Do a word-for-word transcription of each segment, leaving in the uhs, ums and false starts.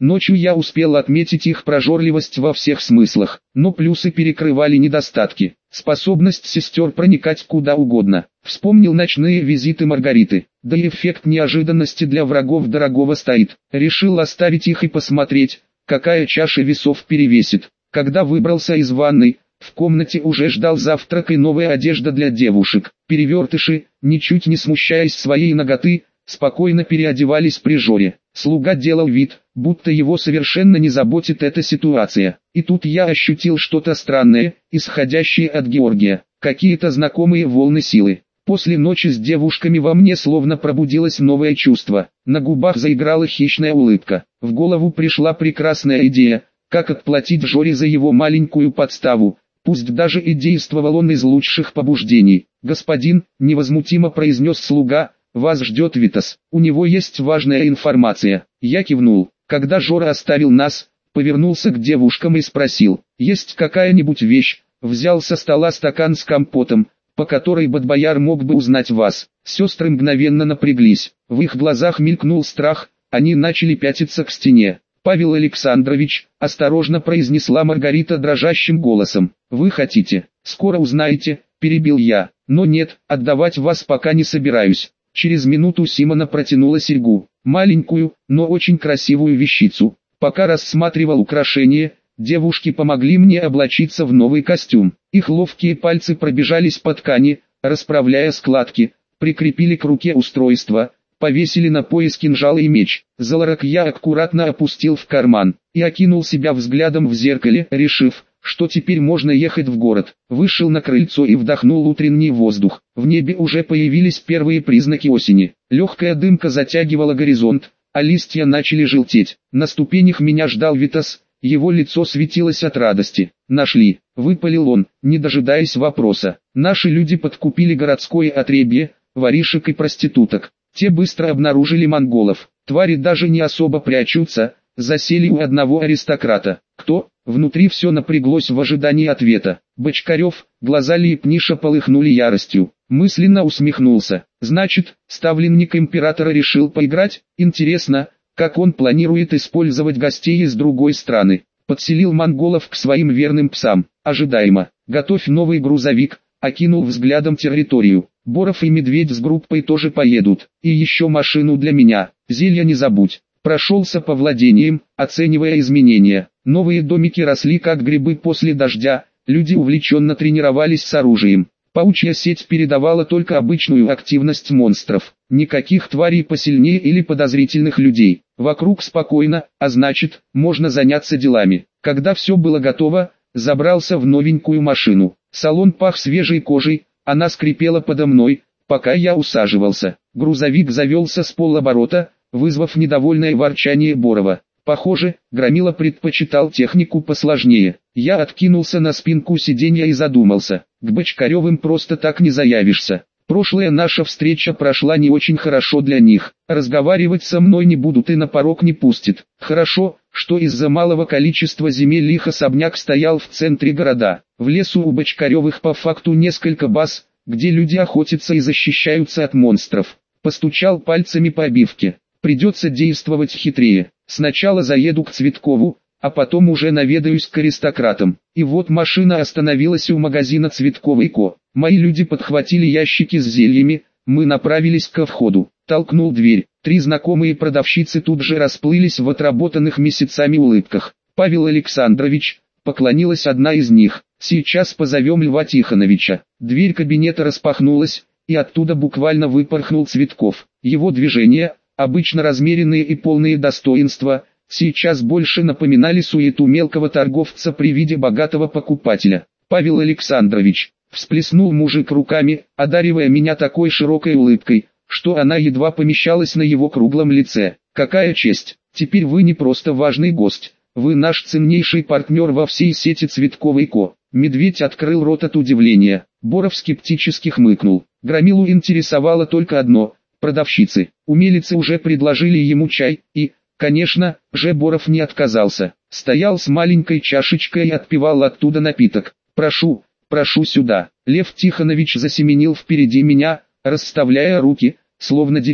Ночью я успел отметить их прожорливость во всех смыслах, но плюсы перекрывали недостатки. Способность сестер проникать куда угодно. Вспомнил ночные визиты Маргариты. Да и эффект неожиданности для врагов дорогого стоит. Решил оставить их и посмотреть, какая чаша весов перевесит. Когда выбрался из ванной, в комнате уже ждал завтрак и новая одежда для девушек. Перевертыши, ничуть не смущаясь своей наготы, спокойно переодевались при Жоре. Слуга делал вид, будто его совершенно не заботит эта ситуация. И тут я ощутил что-то странное, исходящее от Георгия. Какие-то знакомые волны силы. После ночи с девушками во мне словно пробудилось новое чувство. На губах заиграла хищная улыбка. В голову пришла прекрасная идея, как отплатить Жоре за его маленькую подставу. Пусть даже и действовал он из лучших побуждений. «Господин», — невозмутимо произнес слуга, — «вас ждет Витас, у него есть важная информация». Я кивнул. Когда Жора оставил нас, повернулся к девушкам и спросил: «Есть какая-нибудь вещь?» Взял со стола стакан с компотом, по которой Бадбояр мог бы узнать вас. Сестры мгновенно напряглись. В их глазах мелькнул страх, они начали пятиться к стене. «Павел Александрович», — осторожно произнесла Маргарита дрожащим голосом, — «вы хотите?» «Скоро узнаете», — перебил я. «Но нет, отдавать вас пока не собираюсь». Через минуту Симона протянула серьгу, маленькую, но очень красивую вещицу. Пока рассматривал украшение, девушки помогли мне облачиться в новый костюм. Их ловкие пальцы пробежались по ткани, расправляя складки, прикрепили к руке устройство, повесили на пояс кинжал и меч. Золорак я аккуратно опустил в карман и окинул себя взглядом в зеркале, решив, что теперь можно ехать в город. Вышел на крыльцо и вдохнул утренний воздух. В небе уже появились первые признаки осени. Легкая дымка затягивала горизонт, а листья начали желтеть. На ступенях меня ждал Витас, его лицо светилось от радости. «Нашли», — выпалил он, не дожидаясь вопроса. «Наши люди подкупили городское отребье, воришек и проституток. Те быстро обнаружили монголов. Твари даже не особо прячутся, засели у одного аристократа. Кто?» Внутри все напряглось в ожидании ответа. Бочкарев, глаза Липниша полыхнули яростью. Мысленно усмехнулся. Значит, ставленник императора решил поиграть? Интересно, как он планирует использовать гостей из другой страны. Подселил монголов к своим верным псам. Ожидаемо. Готовь новый грузовик. Окинул взглядом территорию. Боров и Медведь с группой тоже поедут. И еще машину для меня. Зелья не забудь. Прошелся по владениям, оценивая изменения. Новые домики росли как грибы после дождя, люди увлеченно тренировались с оружием. Паучья сеть передавала только обычную активность монстров. Никаких тварей посильнее или подозрительных людей. Вокруг спокойно, а значит, можно заняться делами. Когда все было готово, забрался в новенькую машину. Салон пах свежей кожей, она скрипела подо мной, пока я усаживался. Грузовик завелся с полоборота, вызвав недовольное ворчание Борова. Похоже, Громила предпочитал технику посложнее. Я откинулся на спинку сиденья и задумался. К Бочкаревым просто так не заявишься. Прошлая наша встреча прошла не очень хорошо для них. Разговаривать со мной не будут и на порог не пустят. Хорошо, что из-за малого количества земель их особняк стоял в центре города. В лесу у Бочкаревых по факту несколько баз, где люди охотятся и защищаются от монстров. Постучал пальцами по обивке. Придется действовать хитрее. Сначала заеду к Цветкову, а потом уже наведаюсь к аристократам. И вот машина остановилась у магазина Цветкова и Ко. Мои люди подхватили ящики с зельями, мы направились ко входу. Толкнул дверь. Три знакомые продавщицы тут же расплылись в отработанных месяцами улыбках. «Павел Александрович», — поклонилась одна из них, — «сейчас позовем Льва Тихоновича». Дверь кабинета распахнулась, и оттуда буквально выпорхнул Цветков. Его движения, обычно размеренные и полные достоинства, сейчас больше напоминали суету мелкого торговца при виде богатого покупателя. «Павел Александрович», — всплеснул мужик руками, одаривая меня такой широкой улыбкой, что она едва помещалась на его круглом лице. «Какая честь! Теперь вы не просто важный гость, вы наш ценнейший партнер во всей сети Цветкова и Ко». Медведь открыл рот от удивления. Боров скептически хмыкнул. Громилу интересовало только одно — продавщицы. Умелицы уже предложили ему чай, и, конечно, же Боров не отказался. Стоял с маленькой чашечкой и отпивал оттуда напиток. «Прошу, прошу сюда». Лев Тихонович засеменил впереди меня, расставляя руки, словно дирижер.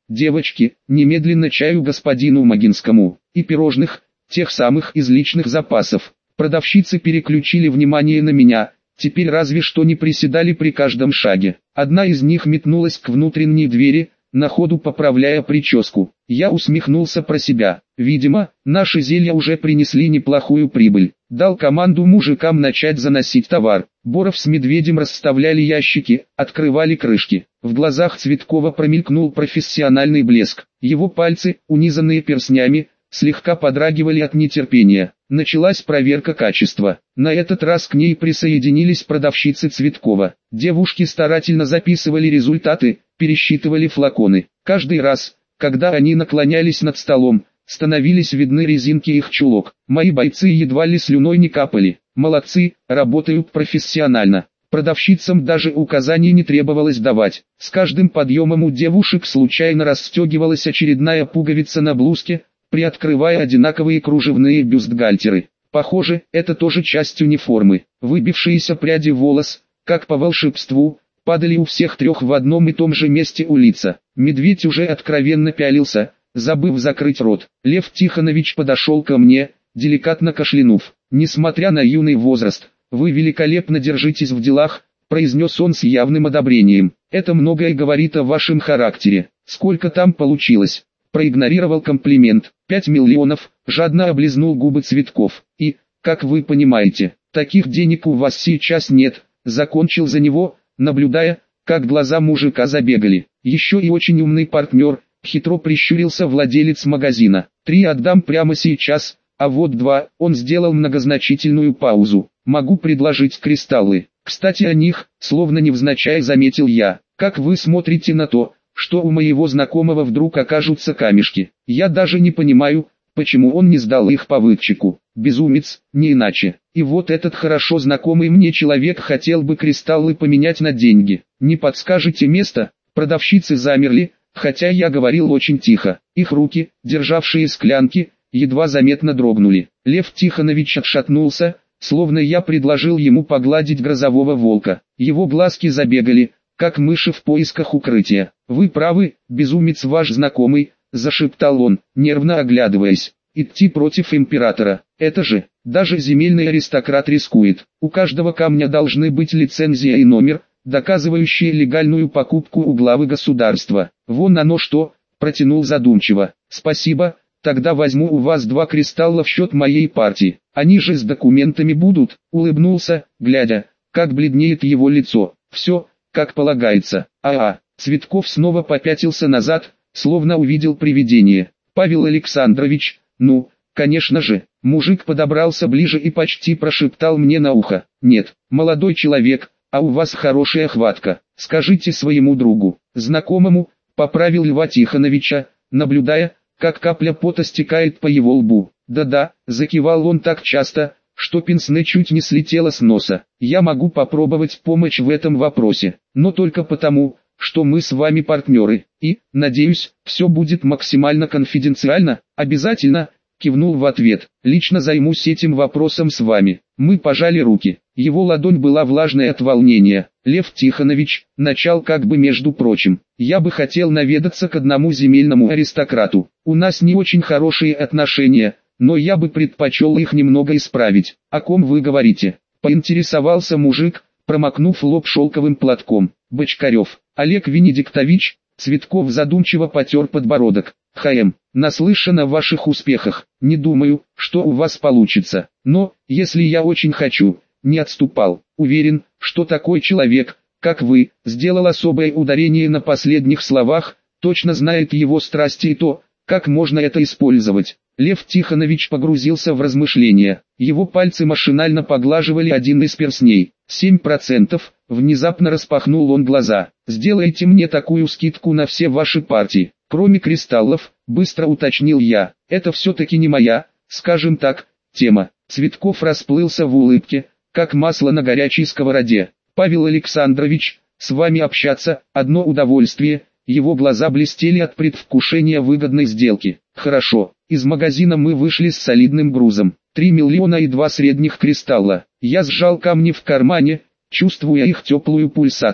девочки, немедленно чаю господину Магинскому, и пирожных, тех самых из личных запасов. Продавщицы переключили внимание на меня, теперь разве что не приседали при каждом шаге. Одна из них метнулась к внутренней двери, на ходу поправляя прическу. Я усмехнулся про себя. Видимо, наши зелья уже принесли неплохую прибыль. Дал команду мужикам начать заносить товар. Боров с Медведем расставляли ящики, открывали крышки. В глазах Цветкова промелькнул профессиональный блеск. Его пальцы, унизанные перстнями, слегка подрагивали от нетерпения. Началась проверка качества. На этот раз к ней присоединились продавщицы Цветкова. Девушки старательно записывали результаты, пересчитывали флаконы. Каждый раз, когда они наклонялись над столом, становились видны резинки их чулок. Мои бойцы едва ли слюной не капали. Молодцы, работают профессионально. Продавщицам даже указаний не требовалось давать. С каждым подъемом у девушек случайно расстегивалась очередная пуговица на блузке, приоткрывая одинаковые кружевные бюстгальтеры. Похоже, это тоже часть униформы. Выбившиеся пряди волос, как по волшебству, падали у всех трех в одном и том же месте у лица. Медведь уже откровенно пялился, забыв закрыть рот. Лев Тихонович подошел ко мне, деликатно кашлянув. «Несмотря на юный возраст, вы великолепно держитесь в делах», произнес он с явным одобрением. «Это многое говорит о вашем характере. Сколько там получилось?» Проигнорировал комплимент. «Пять миллионов», жадно облизнул губы Цветков. «И, как вы понимаете, таких денег у вас сейчас нет», закончил за него, наблюдая, как глаза мужика забегали. «Еще и очень умный партнер», хитро прищурился владелец магазина. «Три отдам прямо сейчас, а вот два», он сделал многозначительную паузу. «Могу предложить кристаллы. Кстати о них, словно невзначай заметил я. Как вы смотрите на то, что у моего знакомого вдруг окажутся камешки? Я даже не понимаю, почему он не сдал их по вытчику. Безумец, не иначе. И вот этот хорошо знакомый мне человек хотел бы кристаллы поменять на деньги. Не подскажете место?» Продавщицы замерли, хотя я говорил очень тихо. Их руки, державшие склянки, едва заметно дрогнули. Лев Тихонович отшатнулся, словно я предложил ему погладить грозового волка. Его глазки забегали, как мыши в поисках укрытия. «Вы правы, безумец ваш знакомый», — зашептал он, нервно оглядываясь. «Идти против императора, это же, даже земельный аристократ рискует. У каждого камня должны быть лицензия и номер, доказывающие легальную покупку у главы государства. Вон оно что», — протянул задумчиво. «Спасибо, тогда возьму у вас два кристалла в счет моей партии. Они же с документами будут», — улыбнулся, глядя, как бледнеет его лицо. «Все, как полагается». А-а, Цветков снова попятился назад, словно увидел привидение. «Павел Александрович, ну, конечно же». Мужик подобрался ближе и почти прошептал мне на ухо. «Нет, молодой человек, а у вас хорошая хватка. Скажите своему другу, знакомому», поправил Льва Тихоновича, наблюдая, как капля пота стекает по его лбу. «Да-да», закивал он так часто, что пенсне чуть не слетело с носа. «Я могу попробовать помочь в этом вопросе, но только потому, что мы с вами партнеры, и, надеюсь, все будет максимально конфиденциально». «Обязательно», кивнул в ответ. «Лично займусь этим вопросом с вами». Мы пожали руки. Его ладонь была влажной от волнения. «Лев Тихонович», начал как бы между прочим, «я бы хотел наведаться к одному земельному аристократу. У нас не очень хорошие отношения, но я бы предпочел их немного исправить». «О ком вы говорите?» поинтересовался мужик, промокнув лоб шелковым платком. «Бочкарев, Олег Венедиктович». Цветков задумчиво потер подбородок. «ХМ, наслышан о ваших успехах. Не думаю, что у вас получится. Но, если я очень хочу», не отступал. «Уверен, что такой человек, как вы, сделал особое ударение на последних словах, точно знает его страсти и то, как можно это использовать». Лев Тихонович погрузился в размышления. Его пальцы машинально поглаживали один из перстней. «Семь процентов», внезапно распахнул он глаза. «Сделайте мне такую скидку на все ваши партии, кроме кристаллов», быстро уточнил я. «Это все-таки не моя, скажем так, тема». Цветков расплылся в улыбке, как масло на горячей сковороде. «Павел Александрович, с вами общаться – одно удовольствие». Его глаза блестели от предвкушения выгодной сделки. «Хорошо, из магазина мы вышли с солидным грузом. Три миллиона и два средних кристалла». Я сжал камни в кармане, чувствуя их теплую пульсацию.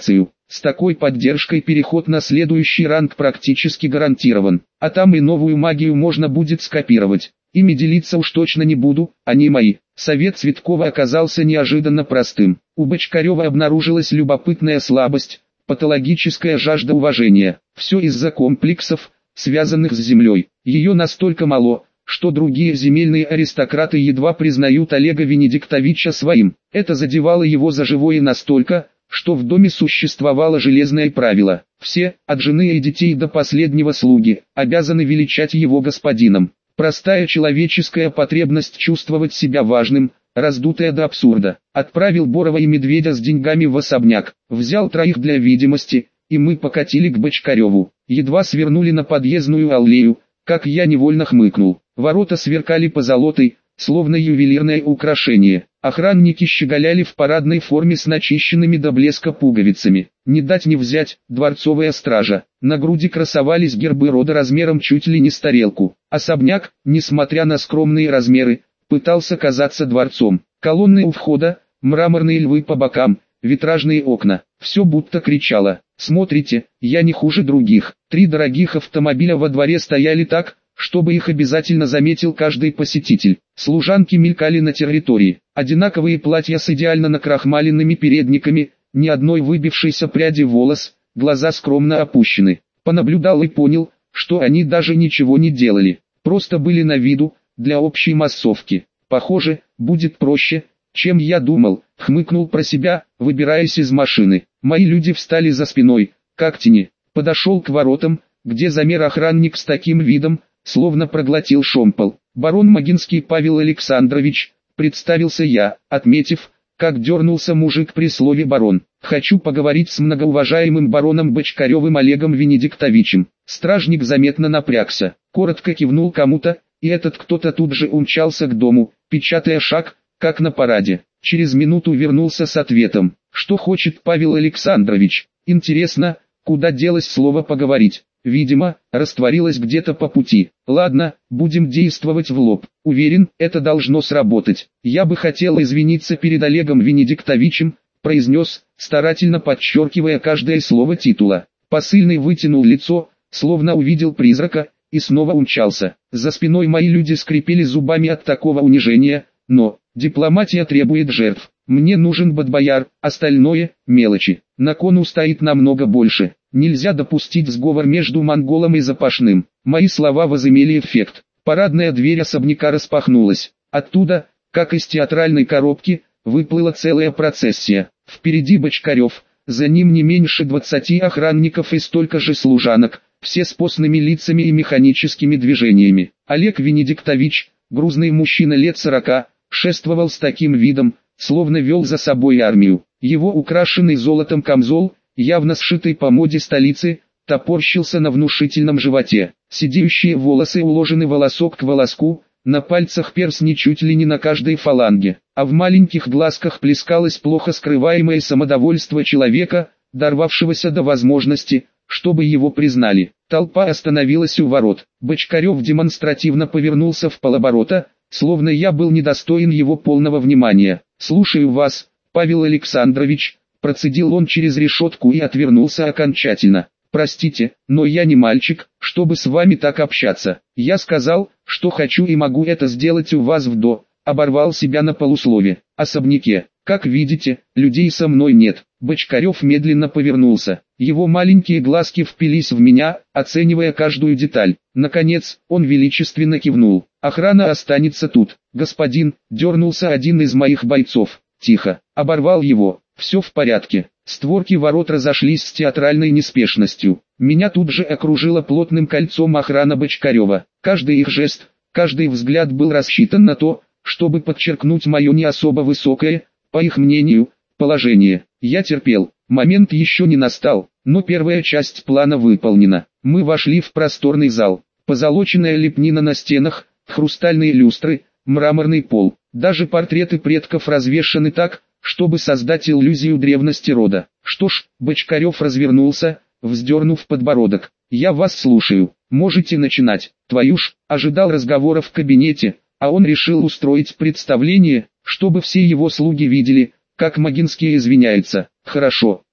С такой поддержкой переход на следующий ранг практически гарантирован, а там и новую магию можно будет скопировать. Ими делиться уж точно не буду, они мои. Совет Цветкова оказался неожиданно простым. У Бочкарева обнаружилась любопытная слабость, патологическая жажда уважения. Все из-за комплексов, связанных с землей. Ее настолько мало, что другие земельные аристократы едва признают Олега Венедиктовича своим. Это задевало его за живое настолько, что в доме существовало железное правило. Все, от жены и детей до последнего слуги, обязаны величать его господином. Простая человеческая потребность чувствовать себя важным, раздутая до абсурда. Отправил Борова и Медведя с деньгами в особняк, взял троих для видимости, и мы покатили к Бочкареву. Едва свернули на подъездную аллею, как я невольно хмыкнул. Ворота сверкали позолотой, словно ювелирное украшение. Охранники щеголяли в парадной форме с начищенными до блеска пуговицами. Не дать не взять, дворцовая стража. На груди красовались гербы рода размером чуть ли не с тарелку. Особняк, несмотря на скромные размеры, пытался казаться дворцом. Колонны у входа, мраморные львы по бокам, витражные окна. Все будто кричало: «Смотрите, я не хуже других». Три дорогих автомобиля во дворе стояли так, чтобы их обязательно заметил каждый посетитель. Служанки мелькали на территории. Одинаковые платья с идеально накрахмаленными передниками, ни одной выбившейся пряди волос, глаза скромно опущены. Понаблюдал и понял, что они даже ничего не делали, просто были на виду, для общей массовки. Похоже, будет проще, чем я думал, хмыкнул про себя, выбираясь из машины. Мои люди встали за спиной, как тени. Подошел к воротам, где замер охранник с таким видом, словно проглотил шомпол. «Барон Магинский Павел Александрович», представился я, отметив, как дернулся мужик при слове «барон». «Хочу поговорить с многоуважаемым бароном Бочкаревым Олегом Венедиктовичем». Стражник заметно напрягся, коротко кивнул кому-то, и этот кто-то тут же умчался к дому, печатая шаг, как на параде. Через минуту вернулся с ответом: «Что хочет Павел Александрович? Интересно, куда делось слово «поговорить»?» Видимо, растворилось где-то по пути. Ладно, будем действовать в лоб. Уверен, это должно сработать. Я бы хотел извиниться перед Олегом Венедиктовичем, произнес, старательно подчеркивая каждое слово титула. Посыльный вытянул лицо, словно увидел призрака, и снова умчался. За спиной мои люди скрипели зубами от такого унижения, но дипломатия требует жертв. Мне нужен Бадбояр, остальное – мелочи. На кону стоит намного больше. Нельзя допустить сговор между монголом и запашным. Мои слова возымели эффект. Парадная дверь особняка распахнулась. Оттуда, как из театральной коробки, выплыла целая процессия. Впереди Бочкарев, за ним не меньше двадцати охранников и столько же служанок, все с постными лицами и механическими движениями. Олег Венедиктович, грузный мужчина лет сорока, шествовал с таким видом, словно вел за собой армию. Его украшенный золотом камзол, явно сшитый по моде столицы, топорщился на внушительном животе. Сидеющие волосы уложены волосок к волоску, на пальцах перстни чуть ли не на каждой фаланге, а в маленьких глазках плескалось плохо скрываемое самодовольство человека, дорвавшегося до возможности, чтобы его признали. Толпа остановилась у ворот. Бочкарев демонстративно повернулся в полоборота, словно я был недостоин его полного внимания. «Слушаю вас, Павел Александрович», процедил он через решетку и отвернулся окончательно. «Простите, но я не мальчик, чтобы с вами так общаться. Я сказал, что хочу и могу это сделать у вас в до...» Оборвал себя на полуслове. «Особняке. Как видите, людей со мной нет». Бочкарев медленно повернулся. Его маленькие глазки впились в меня, оценивая каждую деталь. Наконец, он величественно кивнул. «Охрана останется тут, господин», дернулся один из моих бойцов. «Тихо», оборвал его. «Все в порядке». Створки ворот разошлись с театральной неспешностью. Меня тут же окружила плотным кольцом охрана Бочкарева. Каждый их жест, каждый взгляд был рассчитан на то, чтобы подчеркнуть мое не особо высокое, по их мнению, положение. Я терпел. Момент еще не настал, но первая часть плана выполнена. Мы вошли в просторный зал. Позолоченная лепнина на стенах, хрустальные люстры, мраморный пол. Даже портреты предков развешаны так, чтобы создать иллюзию древности рода. Что ж, Бочкарев развернулся, вздернув подбородок. «Я вас слушаю. Можете начинать». Твою ж, ожидал разговора в кабинете, а он решил устроить представление, чтобы все его слуги видели, как Магинский извиняется. «Хорошо,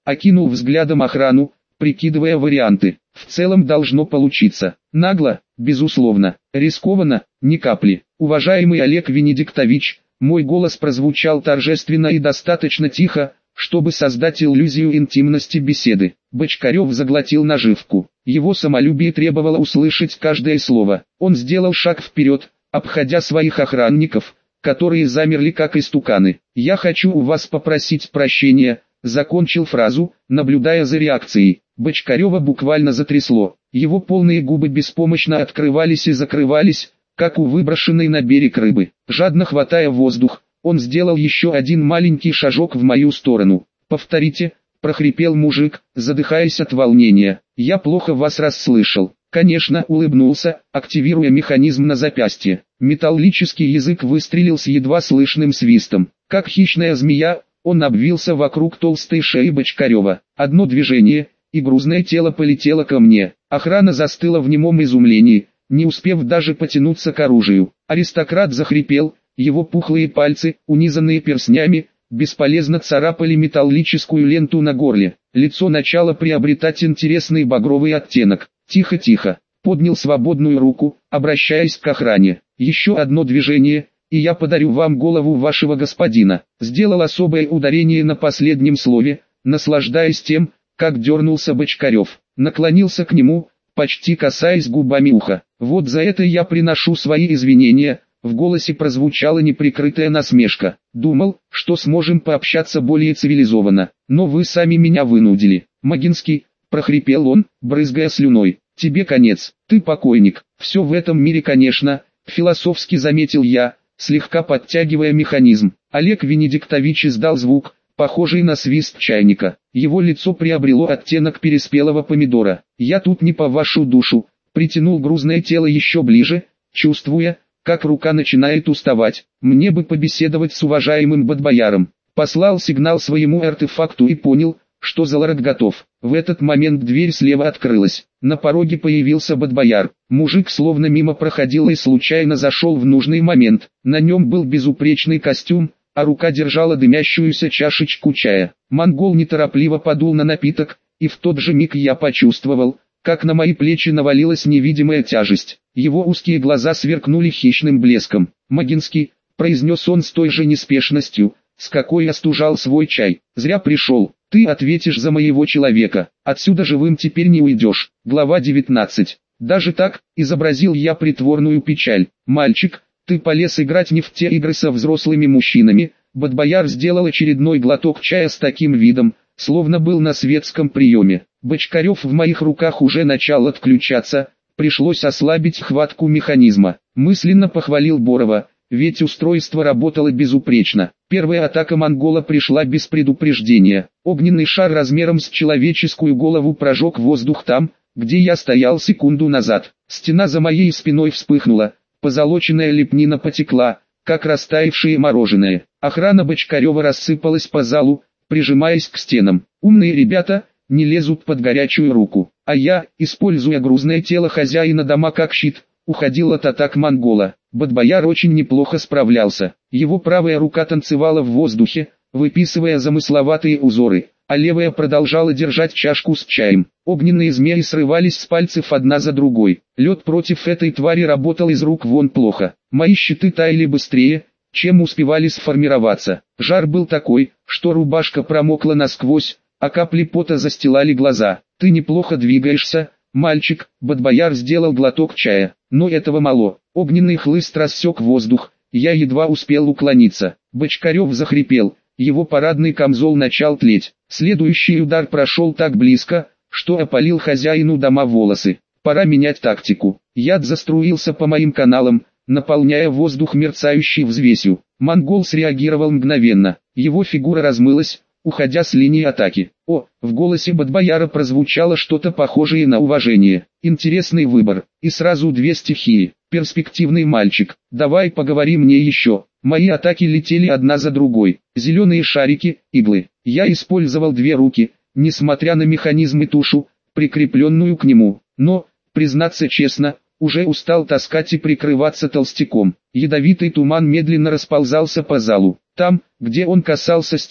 окинул взглядом охрану, прикидывая варианты. В целом должно получиться. Нагло, безусловно, рискованно, ни капли. Уважаемый Олег Венедиктович, мой голос прозвучал торжественно и достаточно тихо, чтобы создать иллюзию интимности беседы. Бочкарев заглотил наживку. Его самолюбие требовало услышать каждое слово. Он сделал шаг вперед, обходя своих охранников, которые замерли как истуканы. «Я хочу у вас попросить прощения», — закончил фразу, наблюдая за реакцией. Бочкарева буквально затрясло. Его полные губы беспомощно открывались и закрывались, как у выброшенной на берег рыбы. Жадно хватая воздух, он сделал еще один маленький шажок в мою сторону. «Повторите», — прохрипел мужик, задыхаясь от волнения. «Я плохо вас расслышал». Конечно, улыбнулся, активируя механизм на запястье. Металлический язык выстрелил с едва слышным свистом. Как хищная змея, он обвился вокруг толстой шеи Бочкарева. Одно движение, и грузное тело полетело ко мне. Охрана застыла в немом изумлении, не успев даже потянуться к оружию. Аристократ захрипел, его пухлые пальцы, унизанные перстнями, бесполезно царапали металлическую ленту на горле. Лицо начало приобретать интересный багровый оттенок. «Тихо-тихо», поднял свободную руку, обращаясь к охране. «Еще одно движение, и я подарю вам голову вашего господина». Сделал особое ударение на последнем слове, наслаждаясь тем, как дернулся Бочкарев. Наклонился к нему, почти касаясь губами уха. «Вот за это я приношу свои извинения». В голосе прозвучала неприкрытая насмешка. «Думал, что сможем пообщаться более цивилизованно, но вы сами меня вынудили». «Магинский», — прохрипел он, брызгая слюной, — «тебе конец, ты покойник». «Все в этом мире, конечно», — философски заметил я, слегка подтягивая механизм. Олег Венедиктович издал звук, похожий на свист чайника. Его лицо приобрело оттенок переспелого помидора. «Я тут не по вашу душу», — притянул грузное тело еще ближе, чувствуя, как рука начинает уставать. «Мне бы побеседовать с уважаемым Бадбояром». Послал сигнал своему артефакту и понял, что Залород готов. В этот момент дверь слева открылась. На пороге появился Бадбояр. Мужик словно мимо проходил и случайно зашел в нужный момент. На нем был безупречный костюм, а рука держала дымящуюся чашечку чая. Монгол неторопливо подул на напиток, и в тот же миг я почувствовал, как на мои плечи навалилась невидимая тяжесть. Его узкие глаза сверкнули хищным блеском. «Магинский», — произнес он с той же неспешностью, с какой остужал свой чай. «Зря пришел. Ты ответишь за моего человека. Отсюда живым теперь не уйдешь». Глава девятнадцать. Даже так, изобразил я притворную печаль. «Мальчик, ты полез играть не в те игры со взрослыми мужчинами». Бадбояр сделал очередной глоток чая с таким видом, словно был на светском приеме. Бочкарев в моих руках уже начал отключаться, пришлось ослабить хватку механизма. Мысленно похвалил Борова, ведь устройство работало безупречно. Первая атака монгола пришла без предупреждения. Огненный шар размером с человеческую голову прожег воздух там, где я стоял секунду назад. Стена за моей спиной вспыхнула, позолоченная лепнина потекла, как растаявшее мороженое. Охрана Бочкарева рассыпалась по залу, прижимаясь к стенам. Умные ребята не лезут под горячую руку, а я, используя грузное тело хозяина дома как щит, уходил от атак монгола. Бадбояр очень неплохо справлялся. Его правая рука танцевала в воздухе, выписывая замысловатые узоры, а левая продолжала держать чашку с чаем. Огненные змеи срывались с пальцев одна за другой. Лед против этой твари работал из рук вон плохо. Мои щиты таяли быстрее, чем успевали сформироваться. Жар был такой, что рубашка промокла насквозь, а капли пота застилали глаза. «Ты неплохо двигаешься, мальчик», — Бадбояр сделал глоток чая. Но этого мало. Огненный хлыст рассек воздух, я едва успел уклониться. Бочкарев захрипел, его парадный камзол начал тлеть. Следующий удар прошел так близко, что опалил хозяину дома волосы. Пора менять тактику. Яд заструился по моим каналам, наполняя воздух мерцающей взвесью. Монгол среагировал мгновенно, его фигура размылась, уходя с линии атаки. О, в голосе Бадбояра прозвучало что-то похожее на уважение. Интересный выбор, и сразу две стихии. Перспективный мальчик, давай поговори мне еще. Мои атаки летели одна за другой. Зеленые шарики, иглы. Я использовал две руки, несмотря на механизм и тушу, прикрепленную к нему. Но, признаться честно, уже устал таскать и прикрываться толстяком. Ядовитый туман медленно расползался по залу. Там, где он касался стен,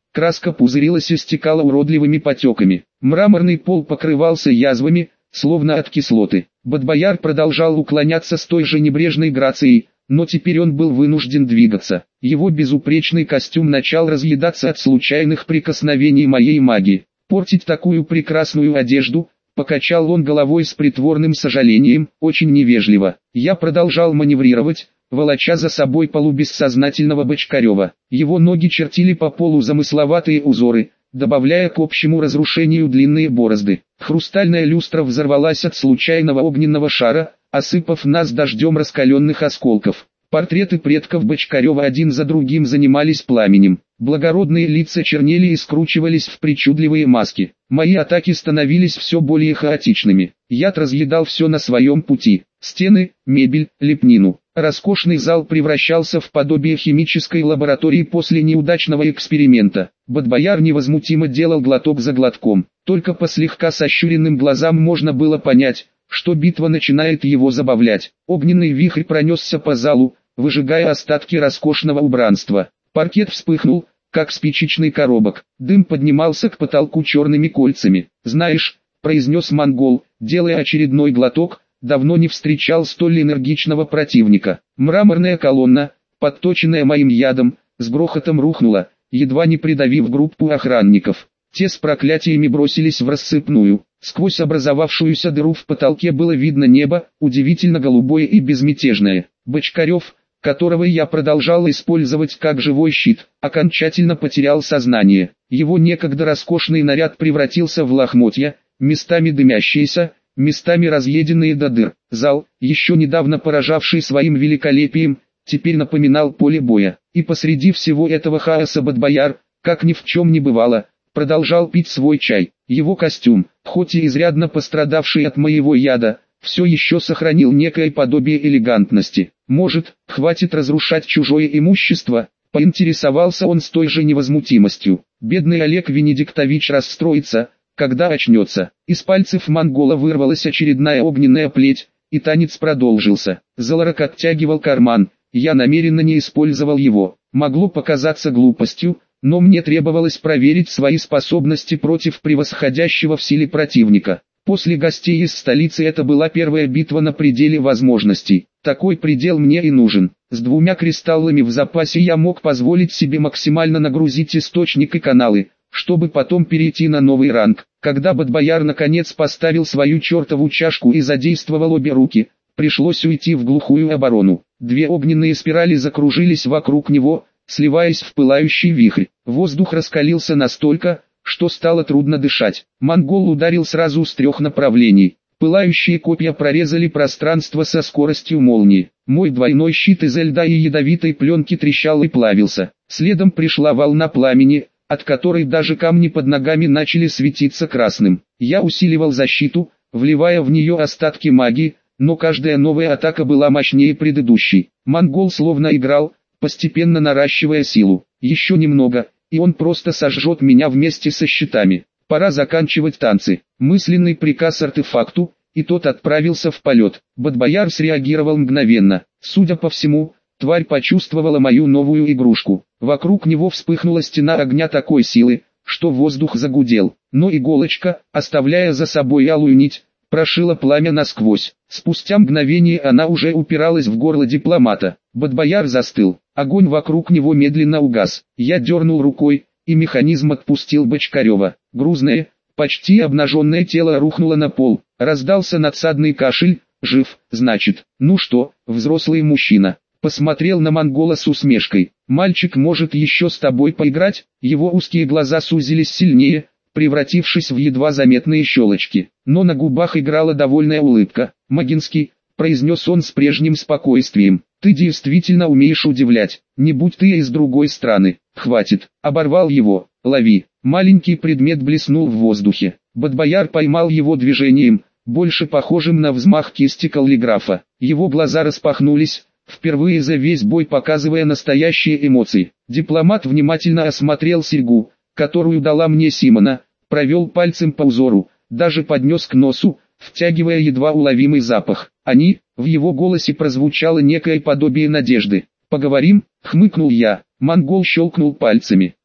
краска пузырилась и стекала уродливыми потеками. Мраморный пол покрывался язвами, словно от кислоты. Бадбояр продолжал уклоняться с той же небрежной грацией, но теперь он был вынужден двигаться. Его безупречный костюм начал разъедаться от случайных прикосновений моей магии. Портить такую прекрасную одежду, покачал он головой с притворным сожалением, очень невежливо. Я продолжал маневрировать, волоча за собой полубессознательного Бочкарева. Его ноги чертили по полу замысловатые узоры, добавляя к общему разрушению длинные борозды. Хрустальная люстра взорвалась от случайного огненного шара, осыпав нас дождем раскаленных осколков. Портреты предков Бочкарева один за другим занимались пламенем. Благородные лица чернели и скручивались в причудливые маски. Мои атаки становились все более хаотичными. Яд разъедал все на своем пути. Стены, мебель, лепнину. Роскошный зал превращался в подобие химической лаборатории после неудачного эксперимента. Бадбояр невозмутимо делал глоток за глотком. Только по слегка сощуренным глазам можно было понять, что битва начинает его забавлять. Огненный вихрь пронесся по залу, выжигая остатки роскошного убранства. Паркет вспыхнул, как спичечный коробок. Дым поднимался к потолку черными кольцами. «Знаешь», — произнес монгол, делая очередной глоток, — «давно не встречал столь энергичного противника». Мраморная колонна, подточенная моим ядом, с грохотом рухнула, едва не придавив группу охранников. Те с проклятиями бросились в рассыпную. Сквозь образовавшуюся дыру в потолке было видно небо, удивительно голубое и безмятежное. Бочкарев, которого я продолжал использовать как живой щит, окончательно потерял сознание. Его некогда роскошный наряд превратился в лохмотья, местами дымящиеся, местами разъеденные до дыр. Зал, еще недавно поражавший своим великолепием, теперь напоминал поле боя. И посреди всего этого хаоса Бадбояр, как ни в чем не бывало, продолжал пить свой чай. Его костюм, хоть и изрядно пострадавший от моего яда, все еще сохранил некое подобие элегантности. «Может, хватит разрушать чужое имущество?» — поинтересовался он с той же невозмутимостью. Бедный Олег Венедиктович расстроится, когда очнется. Из пальцев монгола вырвалась очередная огненная плеть, и танец продолжился. Золорак оттягивал карман, я намеренно не использовал его. Могло показаться глупостью, но мне требовалось проверить свои способности против превосходящего в силе противника. После гостей из столицы это была первая битва на пределе возможностей. Такой предел мне и нужен. С двумя кристаллами в запасе я мог позволить себе максимально нагрузить источник и каналы, чтобы потом перейти на новый ранг. Когда Бадбояр наконец поставил свою чертову чашку и задействовал обе руки, пришлось уйти в глухую оборону. Две огненные спирали закружились вокруг него, сливаясь в пылающий вихрь. Воздух раскалился настолько, что стало трудно дышать. Монгол ударил сразу с трех направлений. Пылающие копья прорезали пространство со скоростью молнии. Мой двойной щит из льда и ядовитой пленки трещал и плавился. Следом пришла волна пламени, от которой даже камни под ногами начали светиться красным. Я усиливал защиту, вливая в нее остатки магии, но каждая новая атака была мощнее предыдущей. Монгол словно играл, постепенно наращивая силу. Еще немного, и он просто сожжет меня вместе со щитами. Пора заканчивать танцы. Мысленный приказ артефакту, и тот отправился в полет. Бадбояр среагировал мгновенно. Судя по всему, тварь почувствовала мою новую игрушку. Вокруг него вспыхнула стена огня такой силы, что воздух загудел. Но иголочка, оставляя за собой алую нить, прошила пламя насквозь. Спустя мгновение она уже упиралась в горло дипломата. Бадбояр застыл. Огонь вокруг него медленно угас. Я дернул рукой, и механизм отпустил Бочкарева. Грузное, почти обнаженное тело рухнуло на пол. Раздался надсадный кашель. Жив, значит. Ну что, взрослый мужчина. Посмотрел на монгола с усмешкой. Мальчик может еще с тобой поиграть? Его узкие глаза сузились сильнее, превратившись в едва заметные щелочки. Но на губах играла довольная улыбка. «Магинский», — произнес он с прежним спокойствием, — «ты действительно умеешь удивлять. Не будь ты из другой страны. Хватит». Оборвал его. «Лови». Маленький предмет блеснул в воздухе. Бадбояр поймал его движением, больше похожим на взмах кисти каллиграфа. Его глаза распахнулись, впервые за весь бой показывая настоящие эмоции. Дипломат внимательно осмотрел серьгу, которую дала мне Симона, провел пальцем по узору, даже поднес к носу, втягивая едва уловимый запах. Они, в его голосе прозвучало некое подобие надежды. «Поговорим?» — хмыкнул я. Монгол щелкнул пальцами.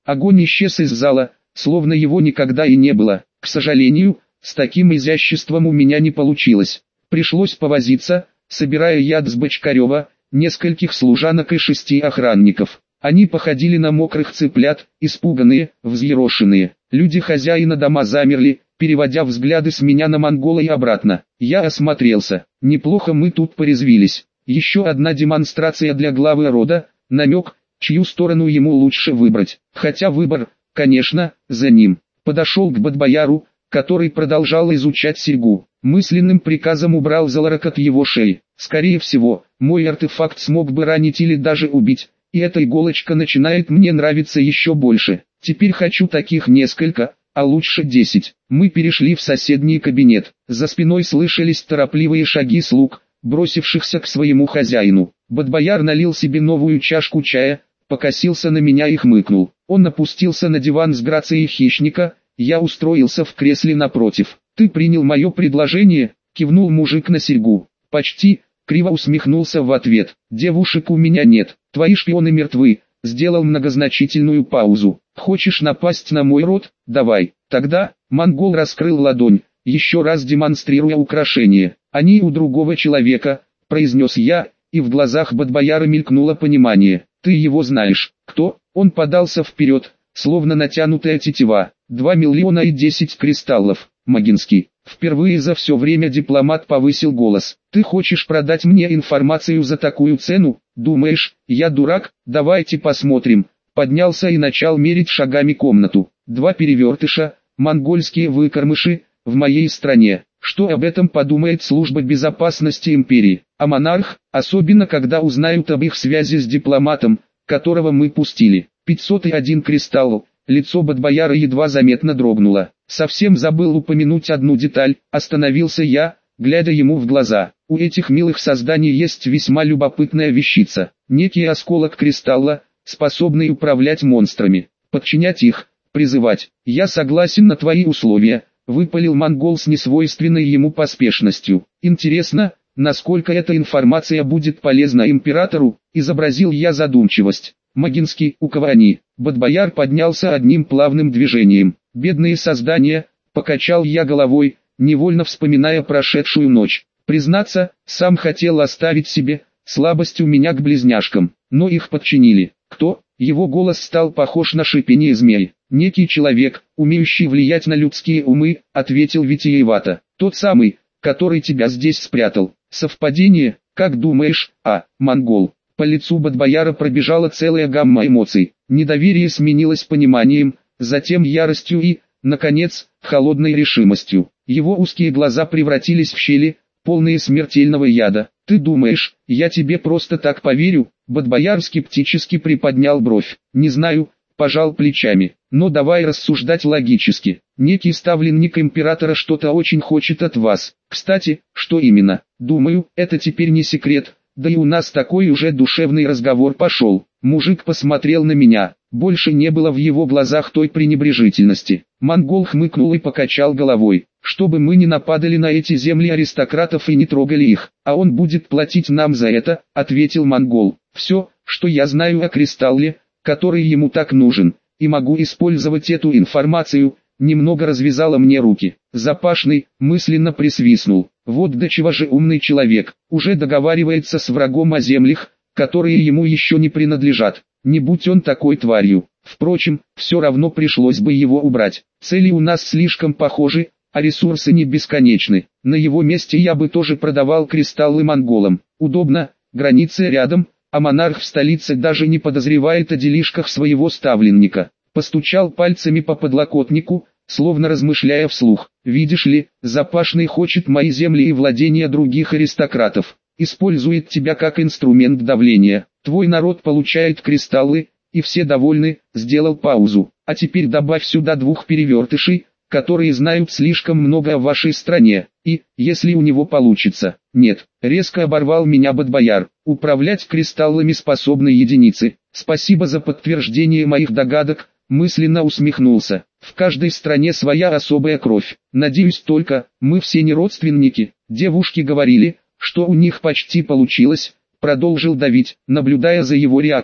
Огонь исчез из зала, словно его никогда и не было. К сожалению, с таким изяществом у меня не получилось. Пришлось повозиться, собирая яд с Бочкарева, нескольких служанок и шести охранников. Они походили на мокрых цыплят, испуганные, взъерошенные. Люди хозяина дома замерли, переводя взгляды с меня на монгола и обратно. Я осмотрелся. Неплохо мы тут порезвились. Еще одна демонстрация для главы рода, намек, чью сторону ему лучше выбрать. Хотя выбор, конечно, за ним. Подошел к Бадбояру, который продолжал изучать серьгу. Мысленным приказом убрал золорок от его шеи. Скорее всего, мой артефакт смог бы ранить или даже убить. И эта иголочка начинает мне нравиться еще больше. Теперь хочу таких несколько, а лучше десять. Мы перешли в соседний кабинет. За спиной слышались торопливые шаги слуг, бросившихся к своему хозяину. Бадбояр налил себе новую чашку чая, покосился на меня и хмыкнул. Он опустился на диван с грацией хищника, я устроился в кресле напротив. «Ты принял мое предложение?» — кивнул мужик на серьгу. «Почти», — криво усмехнулся в ответ. «Девушек у меня нет, твои шпионы мертвы», — сделал многозначительную паузу. «Хочешь напасть на мой род? Давай». Тогда монгол раскрыл ладонь, еще раз демонстрируя украшение. «Они у другого человека», — произнес я, и в глазах Бадбояра мелькнуло понимание. «Ты его знаешь». «Кто?» Он подался вперед, словно натянутая тетива. «Два миллиона и десять кристаллов, Магинский». Впервые за все время дипломат повысил голос. «Ты хочешь продать мне информацию за такую цену? Думаешь, я дурак? Давайте посмотрим». Поднялся и начал мерить шагами комнату. «Два перевертыша, монгольские выкормыши, в моей стране. Что об этом подумает служба безопасности империи? А монарх, особенно когда узнают об их связи с дипломатом, которого мы пустили. пятьсот один кристалл». Лицо Бадбояра едва заметно дрогнуло. «Совсем забыл упомянуть одну деталь», — остановился я, глядя ему в глаза. «У этих милых созданий есть весьма любопытная вещица. Некий осколок кристалла, способный управлять монстрами, подчинять их, призывать. Я согласен на твои условия», — выпалил монгол с несвойственной ему поспешностью. «Интересно, насколько эта информация будет полезна императору?» — изобразил я задумчивость. «Магинский, у кого они?» Бадбояр поднялся одним плавным движением. «Бедные создания», — покачал я головой, невольно вспоминая прошедшую ночь. Признаться, сам хотел оставить себе слабость у меня к близняшкам, но их подчинили. «Кто?» Его голос стал похож на шипение змей. «Некий человек, умеющий влиять на людские умы», — ответил витиевато. «Тот самый, который тебя здесь спрятал. Совпадение, как думаешь, а, монгол?» По лицу Бадбояра пробежала целая гамма эмоций. Недоверие сменилось пониманием, затем яростью и, наконец, холодной решимостью. Его узкие глаза превратились в щели, полные смертельного яда. «Ты думаешь, я тебе просто так поверю?» Бадбояр скептически приподнял бровь. «Не знаю», — пожал плечами. «Но давай рассуждать логически. Некий ставленник императора что-то очень хочет от вас. Кстати, что именно? Думаю, это теперь не секрет. Да и у нас такой уже душевный разговор пошел». Мужик посмотрел на меня. Больше не было в его глазах той пренебрежительности. Монгол хмыкнул и покачал головой. «Чтобы мы не нападали на эти земли аристократов и не трогали их, а он будет платить нам за это», — ответил монгол. «Все, что я знаю о кристалле, который ему так нужен, и могу использовать эту информацию», немного развязала мне руки. Запашный мысленно присвистнул. Вот до чего же умный человек, уже договаривается с врагом о землях, которые ему еще не принадлежат. Не будь он такой тварью. Впрочем, все равно пришлось бы его убрать. Цели у нас слишком похожи, а ресурсы не бесконечны. На его месте я бы тоже продавал кристаллы монголам. Удобно, границы рядом, а монарх в столице даже не подозревает о делишках своего ставленника. Постучал пальцами по подлокотнику, словно размышляя вслух. «Видишь ли, Запашный хочет мои земли и владения других аристократов. Использует тебя как инструмент давления. Твой народ получает кристаллы, и все довольны», — сделал паузу. «А теперь добавь сюда двух перевертышей, которые знают слишком много о вашей стране, и, если у него получится». «Нет», — резко оборвал меня Бадбояр. «Управлять кристаллами способны единицы. Спасибо за подтверждение моих догадок», — мысленно усмехнулся. «В каждой стране своя особая кровь. Надеюсь только, мы все не родственники». Девушки говорили, что у них почти получилось, продолжил давить, наблюдая за его реакцией.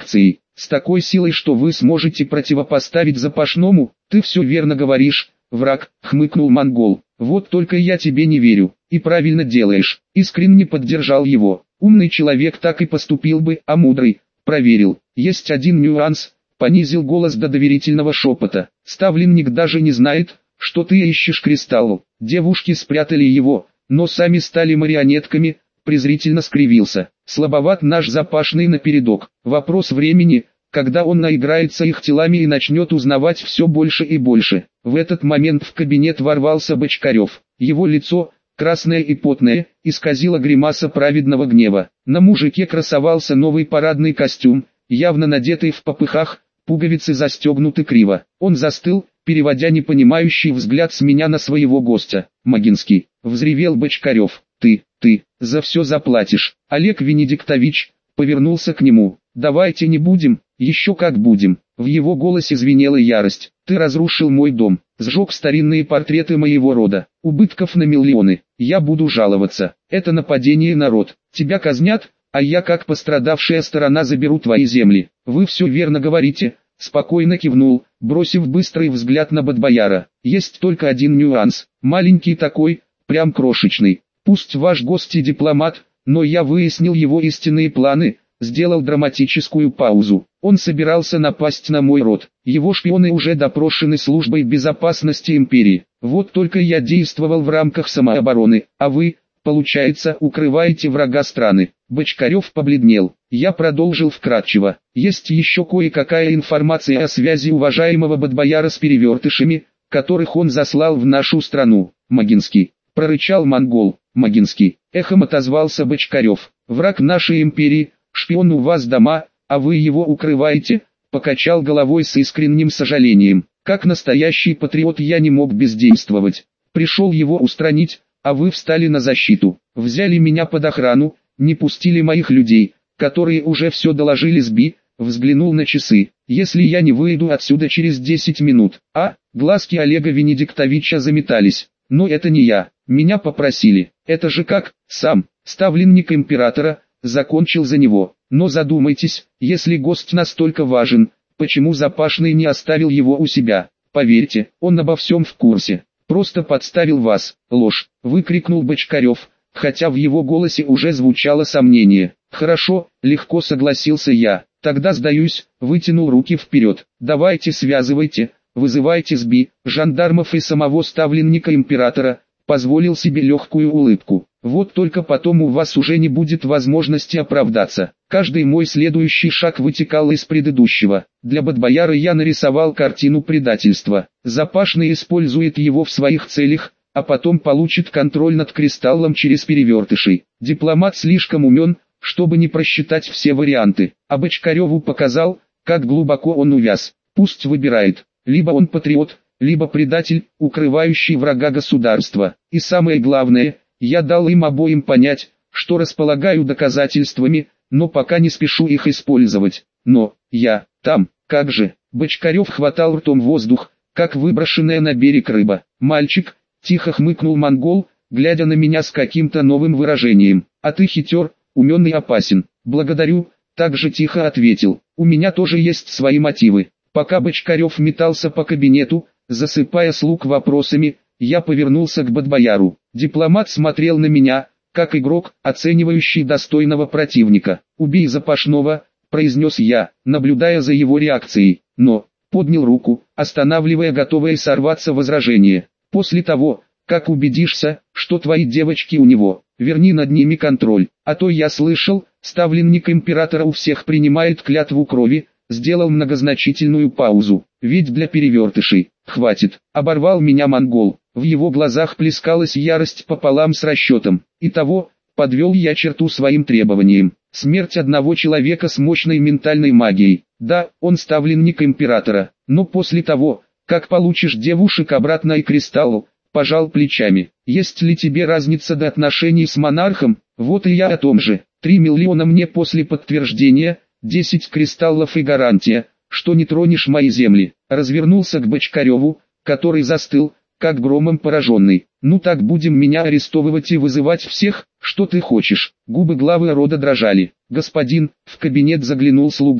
с такой силой, что вы сможете противопоставить запашному. Ты все верно говоришь, враг, хмыкнул монгол. Вот только я тебе не верю. И правильно делаешь. Искренне поддержал его. Умный человек так и поступил бы, а мудрый проверил. Есть один нюанс. Понизил голос до доверительного шепота. Ставленник даже не знает, что ты ищешь кристалл. Девушки спрятали его, но сами стали марионетками. Презрительно скривился. Слабоват наш запашный напередок. Вопрос времени, когда он наиграется их телами и начнет узнавать все больше и больше. В этот момент в кабинет ворвался Бочкарев. Его лицо, красное и потное, исказило гримаса праведного гнева. На мужике красовался новый парадный костюм, явно надетый в попыхах, пуговицы застегнуты криво. Он застыл, переводя непонимающий взгляд с меня на своего гостя. «Магинский!» — взревел Бочкарев. «Ты, ты, за все заплатишь!» Олег Венедиктович повернулся к нему. «Давайте не будем, еще как будем!» В его голосе звенела ярость. «Ты разрушил мой дом, сжег старинные портреты моего рода, убытков на миллионы. Я буду жаловаться. Это нападение на род. Тебя казнят, а я как пострадавшая сторона заберу твои земли». «Вы все верно говорите», — спокойно кивнул, бросив быстрый взгляд на Бадбояра. «Есть только один нюанс, маленький такой, прям крошечный. Пусть ваш гость и дипломат, но я выяснил его истинные планы». Сделал драматическую паузу. Он собирался напасть на мой род. Его шпионы уже допрошены службой безопасности империи. Вот только я действовал в рамках самообороны, а вы, получается, укрываете врага страны. Бочкарев побледнел. Я продолжил вкратчиво. Есть еще кое-какая информация о связи уважаемого Бадбояра с перевертышами, которых он заслал в нашу страну. Магинский, прорычал монгол. Магинский, эхом отозвался Бочкарев. Враг нашей империи. «Шпион у вас дома, а вы его укрываете?» — покачал головой с искренним сожалением. «Как настоящий патриот я не мог бездействовать. Пришел его устранить, а вы встали на защиту. Взяли меня под охрану, не пустили моих людей, которые уже все доложили СБИ». Взглянул на часы. «Если я не выйду отсюда через десять минут, а?» Глазки Олега Венедиктовича заметались. «Но это не я, меня попросили. Это же как, сам, ставленник императора». Закончил за него. Но задумайтесь, если гость настолько важен, почему Запашный не оставил его у себя? Поверьте, он обо всем в курсе. Просто подставил вас. Ложь, выкрикнул Бочкарев, хотя в его голосе уже звучало сомнение. Хорошо, легко согласился я. Тогда сдаюсь, вытянул руки вперед. Давайте связывайте, вызывайте СБИ, жандармов и самого ставленника императора. Позволил себе легкую улыбку. Вот только потом у вас уже не будет возможности оправдаться. Каждый мой следующий шаг вытекал из предыдущего. Для Бадбояра я нарисовал картину предательства. Запашный использует его в своих целях, а потом получит контроль над кристаллом через перевертышей. Дипломат слишком умен, чтобы не просчитать все варианты. А Бочкареву показал, как глубоко он увяз. Пусть выбирает. Либо он патриот, либо предатель, укрывающий врага государства. И самое главное, я дал им обоим понять, что располагаю доказательствами, но пока не спешу их использовать. Но, я, там, как же, Бочкарев хватал ртом воздух, как выброшенная на берег рыба. «Мальчик», — тихо хмыкнул монгол, глядя на меня с каким-то новым выражением. «А ты хитер, умен и опасен». «Благодарю», — так же тихо ответил. «У меня тоже есть свои мотивы». Пока Бочкарев метался по кабинету, засыпая слуг вопросами, я повернулся к Бадбояру. Дипломат смотрел на меня, как игрок, оценивающий достойного противника. «Убей Запашного», — произнес я, наблюдая за его реакцией, но поднял руку, останавливая готовое сорваться возражение. «После того, как убедишься, что твои девочки у него, верни над ними контроль, а то я слышал, ставленник императора у всех принимает клятву крови». Сделал многозначительную паузу. «Ведь для перевертышей, хватит», — оборвал меня монгол. В его глазах плескалась ярость пополам с расчетом. Итого, подвел я черту своим требованиям. Смерть одного человека с мощной ментальной магией. Да, он ставленник императора, но после того, как получишь девушек обратно и кристалл, пожал плечами. Есть ли тебе разница до отношений с монархом? Вот и я о том же. Три миллиона мне после подтверждения, десять кристаллов и гарантия, что не тронешь мои земли. Развернулся к Бочкареву, который застыл, как громом пораженный. «Ну так будем меня арестовывать и вызывать всех, что ты хочешь». Губы главы рода дрожали. «Господин», в кабинет заглянул слуга.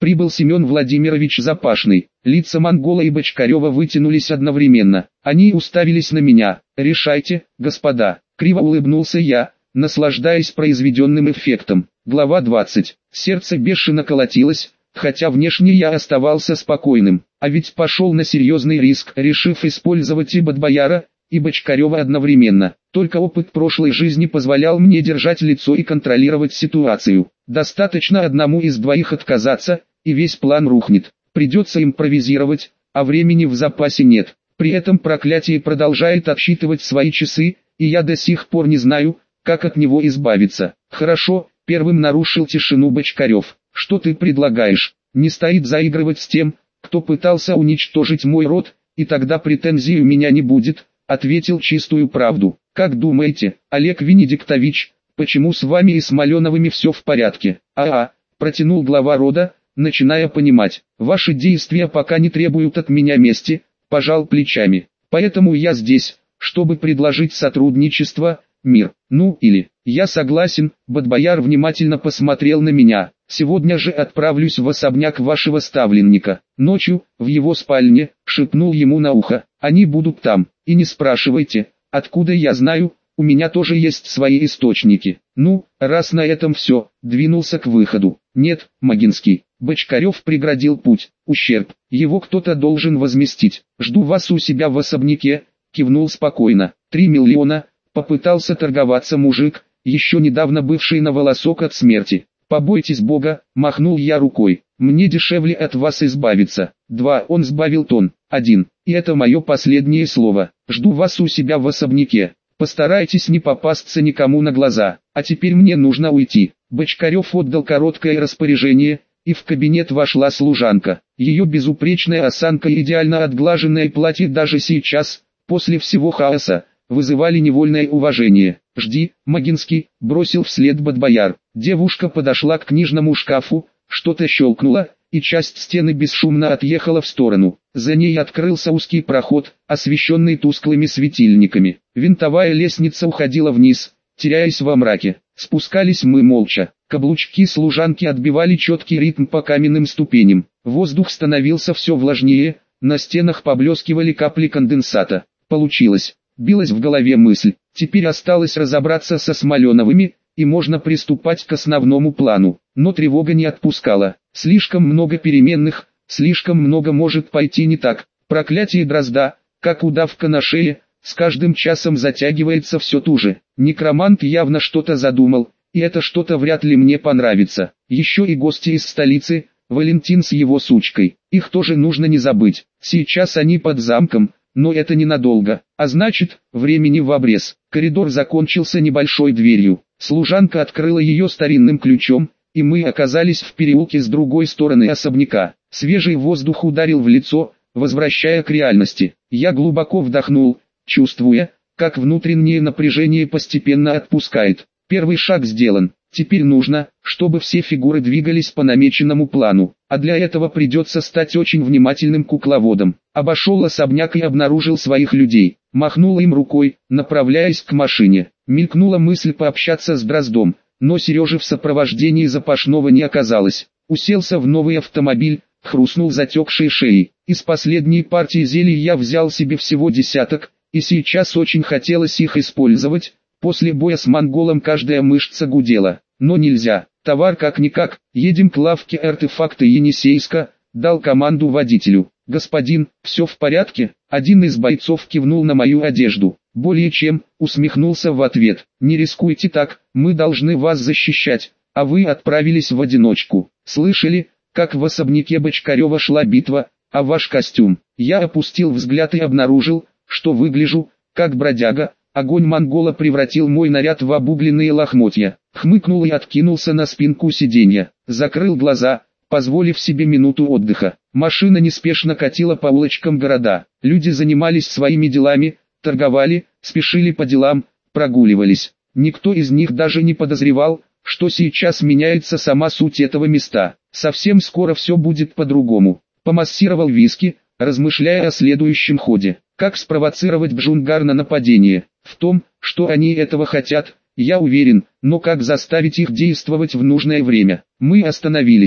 Прибыл Семен Владимирович Запашный. Лица Монгола и Бочкарева вытянулись одновременно. Они уставились на меня. «Решайте, господа». Криво улыбнулся я, наслаждаясь произведенным эффектом. Глава двадцать. Сердце бешено колотилось, хотя внешне я оставался спокойным. А ведь пошел на серьезный риск, решив использовать и Бадбояра, и Бочкарева одновременно. Только опыт прошлой жизни позволял мне держать лицо и контролировать ситуацию. Достаточно одному из двоих отказаться, и весь план рухнет. Придется импровизировать, а времени в запасе нет. При этом проклятие продолжает отсчитывать свои часы, и я до сих пор не знаю, как от него избавиться. Хорошо, первым нарушил тишину Бочкарев. Что ты предлагаешь? Не стоит заигрывать с тем, кто пытался уничтожить мой род, и тогда претензий у меня не будет, ответил чистую правду. Как думаете, Олег Венедиктович, почему с вами и Смоленовыми все в порядке? А-а, протянул глава рода, начиная понимать. Ваши действия пока не требуют от меня мести, пожал плечами. Поэтому я здесь, чтобы предложить сотрудничество, мир. Ну или, я согласен, Бадбояр внимательно посмотрел на меня. Сегодня же отправлюсь в особняк вашего ставленника. Ночью, в его спальне, шепнул ему на ухо. Они будут там, и не спрашивайте, откуда я знаю, у меня тоже есть свои источники. Ну, раз на этом все, двинулся к выходу. Нет, Магинский. Бочкарев преградил путь. Ущерб, его кто-то должен возместить. Жду вас у себя в особняке, кивнул спокойно. Три миллиона, попытался торговаться мужик, еще недавно бывший на волосок от смерти. Побойтесь Бога, махнул я рукой. Мне дешевле от вас избавиться. Два, он сбавил тон. Один, и это мое последнее слово. Жду вас у себя в особняке. Постарайтесь не попасться никому на глаза. А теперь мне нужно уйти. Бочкарев отдал короткое распоряжение, и в кабинет вошла служанка. Ее безупречная осанка и идеально отглаженное платье даже сейчас, после всего хаоса, вызывали невольное уважение. «Жди, Магинский», — бросил вслед Бадбояр. Девушка подошла к книжному шкафу, что-то щелкнуло, и часть стены бесшумно отъехала в сторону. За ней открылся узкий проход, освещенный тусклыми светильниками. Винтовая лестница уходила вниз, теряясь во мраке. Спускались мы молча. Каблучки служанки отбивали четкий ритм по каменным ступеням. Воздух становился все влажнее, на стенах поблескивали капли конденсата. Получилось. Билась в голове мысль. Теперь осталось разобраться со Смоленовыми, и можно приступать к основному плану. Но тревога не отпускала. Слишком много переменных, слишком много может пойти не так. Проклятие Дрозда, как удавка на шее, с каждым часом затягивается все туже. Некромант явно что-то задумал, и это что-то вряд ли мне понравится. Еще и гости из столицы, Валентин с его сучкой. Их тоже нужно не забыть. Сейчас они под замком, но это ненадолго. А значит, времени в обрез. Коридор закончился небольшой дверью. Служанка открыла ее старинным ключом, и мы оказались в переулке с другой стороны особняка. Свежий воздух ударил в лицо, возвращая к реальности. Я глубоко вдохнул, чувствуя, как внутреннее напряжение постепенно отпускает. Первый шаг сделан. Теперь нужно, чтобы все фигуры двигались по намеченному плану, а для этого придется стать очень внимательным кукловодом. Обошел особняк и обнаружил своих людей. Махнул им рукой, направляясь к машине. Мелькнула мысль пообщаться с Дроздом, но Сережи в сопровождении Запашного не оказалось. Уселся в новый автомобиль, хрустнул затекшей шеей. Из последней партии зелий я взял себе всего десяток, и сейчас очень хотелось их использовать. После боя с монголом каждая мышца гудела. Но нельзя, товар как-никак, едем к лавке артефакта Енисейска, дал команду водителю. Господин, все в порядке? Один из бойцов кивнул на мою одежду. Более чем, усмехнулся в ответ. Не рискуйте так, мы должны вас защищать, а вы отправились в одиночку. Слышали, как в особняке Бочкарева шла битва, а ваш костюм? Я опустил взгляд и обнаружил, что выгляжу, как бродяга. Огонь монгола превратил мой наряд в обугленные лохмотья. Хмыкнул и откинулся на спинку сиденья. Закрыл глаза, позволив себе минуту отдыха. Машина неспешно катила по улочкам города. Люди занимались своими делами, торговали, спешили по делам, прогуливались. Никто из них даже не подозревал, что сейчас меняется сама суть этого места. Совсем скоро все будет по-другому. Помассировал виски, размышляя о следующем ходе. Как спровоцировать Бжунгар на нападение? В том, что они этого хотят, я уверен, но как заставить их действовать в нужное время? Мы остановились.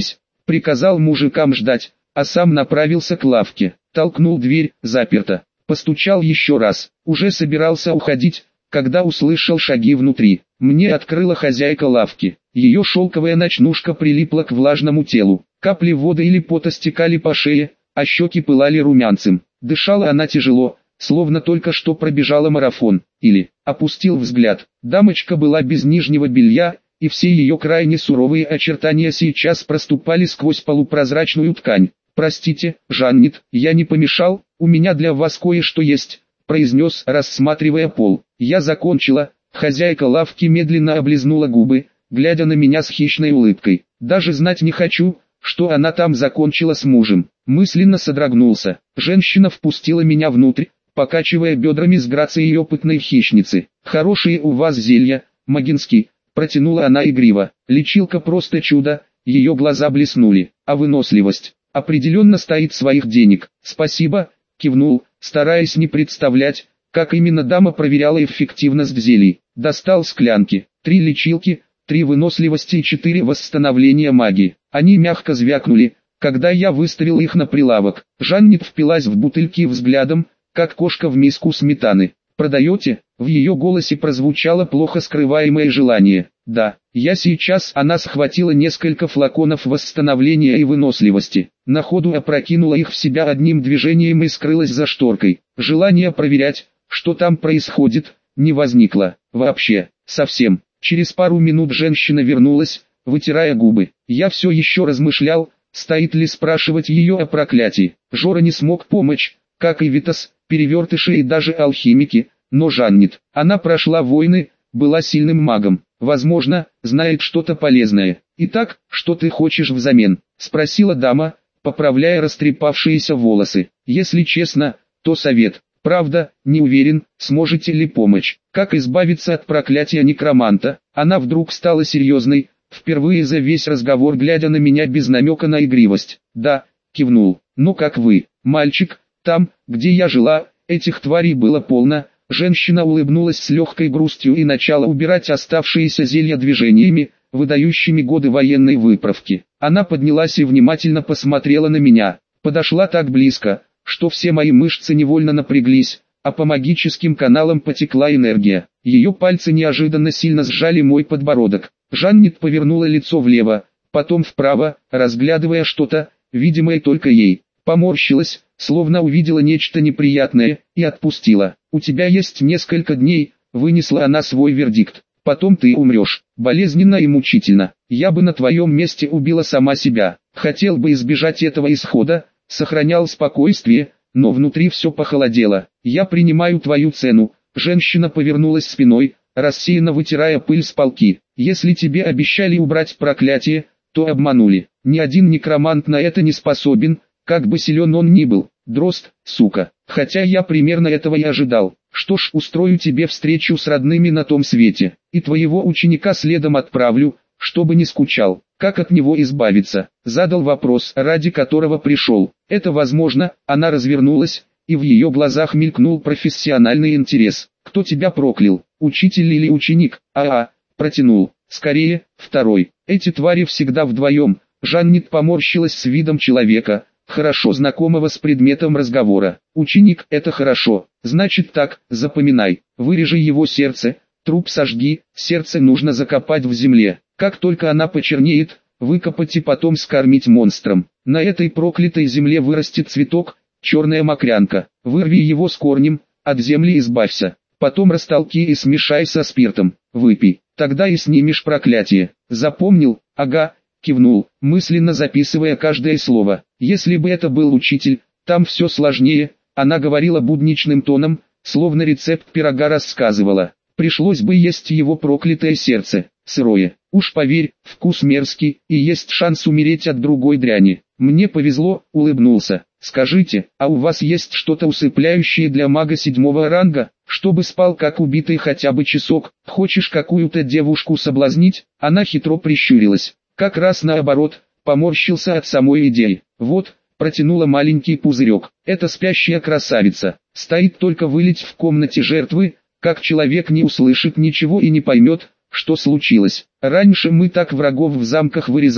Приказал мужикам ждать, а сам направился к лавке. Толкнул дверь, заперта. Постучал еще раз. Уже собирался уходить, когда услышал шаги внутри. Мне открыла хозяйка лавки. Ее шелковая ночнушка прилипла к влажному телу. Капли воды или пота стекали по шее, а щеки пылали румянцем. Дышала она тяжело, словно только что пробежала марафон. Или опустил взгляд. Дамочка была без нижнего белья, и все ее крайне суровые очертания сейчас проступали сквозь полупрозрачную ткань. «Простите, Жаннит, я не помешал, у меня для вас кое-что есть», произнес, рассматривая пол. «Я закончила». Хозяйка лавки медленно облизнула губы, глядя на меня с хищной улыбкой. «Даже знать не хочу, что она там закончила с мужем». Мысленно содрогнулся. Женщина впустила меня внутрь, покачивая бедрами с грацией опытной хищницы. «Хорошие у вас зелья, Магинский», протянула она игриво. «Лечилка просто чудо», ее глаза блеснули. «А выносливость определенно стоит своих денег». «Спасибо», кивнул, стараясь не представлять, как именно дама проверяла эффективность зелий. Достал склянки. Три лечилки, три выносливости и четыре восстановления магии. Они мягко звякнули, когда я выставил их на прилавок. Жаннит впилась в бутыльки взглядом, как кошка в миску сметаны. «Продаете?» В ее голосе прозвучало плохо скрываемое желание. «Да, я сейчас». Она схватила несколько флаконов восстановления и выносливости. На ходу опрокинула их в себя одним движением и скрылась за шторкой. Желание проверять, что там происходит, не возникло. Вообще, совсем. Через пару минут женщина вернулась, вытирая губы. Я все еще размышлял, стоит ли спрашивать ее о проклятии. Жора не смог помочь, как и Витас, перевертыши и даже алхимики, но Жаннит. Она прошла войны, была сильным магом. Возможно, знает что-то полезное. «Итак, что ты хочешь взамен?» – спросила дама, поправляя растрепавшиеся волосы. «Если честно, то совет. Правда, не уверен, сможете ли помочь. Как избавиться от проклятия некроманта?» Она вдруг стала серьезной, впервые за весь разговор глядя на меня без намека на игривость. «Да», кивнул. «Ну как вы, мальчик, там, где я жила, этих тварей было полно». Женщина улыбнулась с легкой грустью и начала убирать оставшиеся зелья движениями, выдающими годы военной выправки. Она поднялась и внимательно посмотрела на меня. Подошла так близко, что все мои мышцы невольно напряглись, а по магическим каналам потекла энергия. Ее пальцы неожиданно сильно сжали мой подбородок. Жаннит повернула лицо влево, потом вправо, разглядывая что-то, видимое только ей. Поморщилась, словно увидела нечто неприятное, и отпустила. «У тебя есть несколько дней», — вынесла она свой вердикт. «Потом ты умрешь, болезненно и мучительно. Я бы на твоем месте убила сама себя. Хотел бы избежать этого исхода, сохранял спокойствие, но внутри все похолодело. Я принимаю твою цену». Женщина повернулась спиной, рассеянно вытирая пыль с полки. «Если тебе обещали убрать проклятие, то обманули. Ни один некромант на это не способен, как бы силен он ни был. Дрозд, сука. Хотя я примерно этого и ожидал. Что ж, устрою тебе встречу с родными на том свете. И твоего ученика следом отправлю, чтобы не скучал. Как от него избавиться?» Задал вопрос, ради которого пришел. «Это возможно». Она развернулась, и в ее глазах мелькнул профессиональный интерес. «Кто тебя проклял, учитель или ученик?» «А-а», протянул. «Скорее, второй. Эти твари всегда вдвоем». Жаннит поморщилась с видом человека, хорошо знакомого с предметом разговора. «Ученик — это хорошо. Значит так, запоминай. Вырежи его сердце, труп сожги, сердце нужно закопать в земле. Как только она почернеет, выкопать и потом скормить монстрам. На этой проклятой земле вырастет цветок, черная мокрянка. Вырви его с корнем, от земли избавься. Потом растолки и смешай со спиртом. Выпей. Тогда и снимешь проклятие. Запомнил?» «Ага», кивнул, мысленно записывая каждое слово. Если бы это был учитель, там все сложнее. Она говорила будничным тоном, словно рецепт пирога рассказывала. Пришлось бы есть его проклятое сердце, сырое. Уж поверь, вкус мерзкий, и есть шанс умереть от другой дряни. Мне повезло, улыбнулся. «Скажите, а у вас есть что-то усыпляющее для мага седьмого ранга, чтобы спал как убитый хотя бы часок? Хочешь какую-то девушку соблазнить?» Она хитро прищурилась. Как раз наоборот, поморщился от самой идеи. «Вот», протянула маленький пузырек. «Это спящая красавица. Стоит только вылить в комнате жертвы, как человек не услышит ничего и не поймет, что случилось. Раньше мы так врагов в замках вырезали,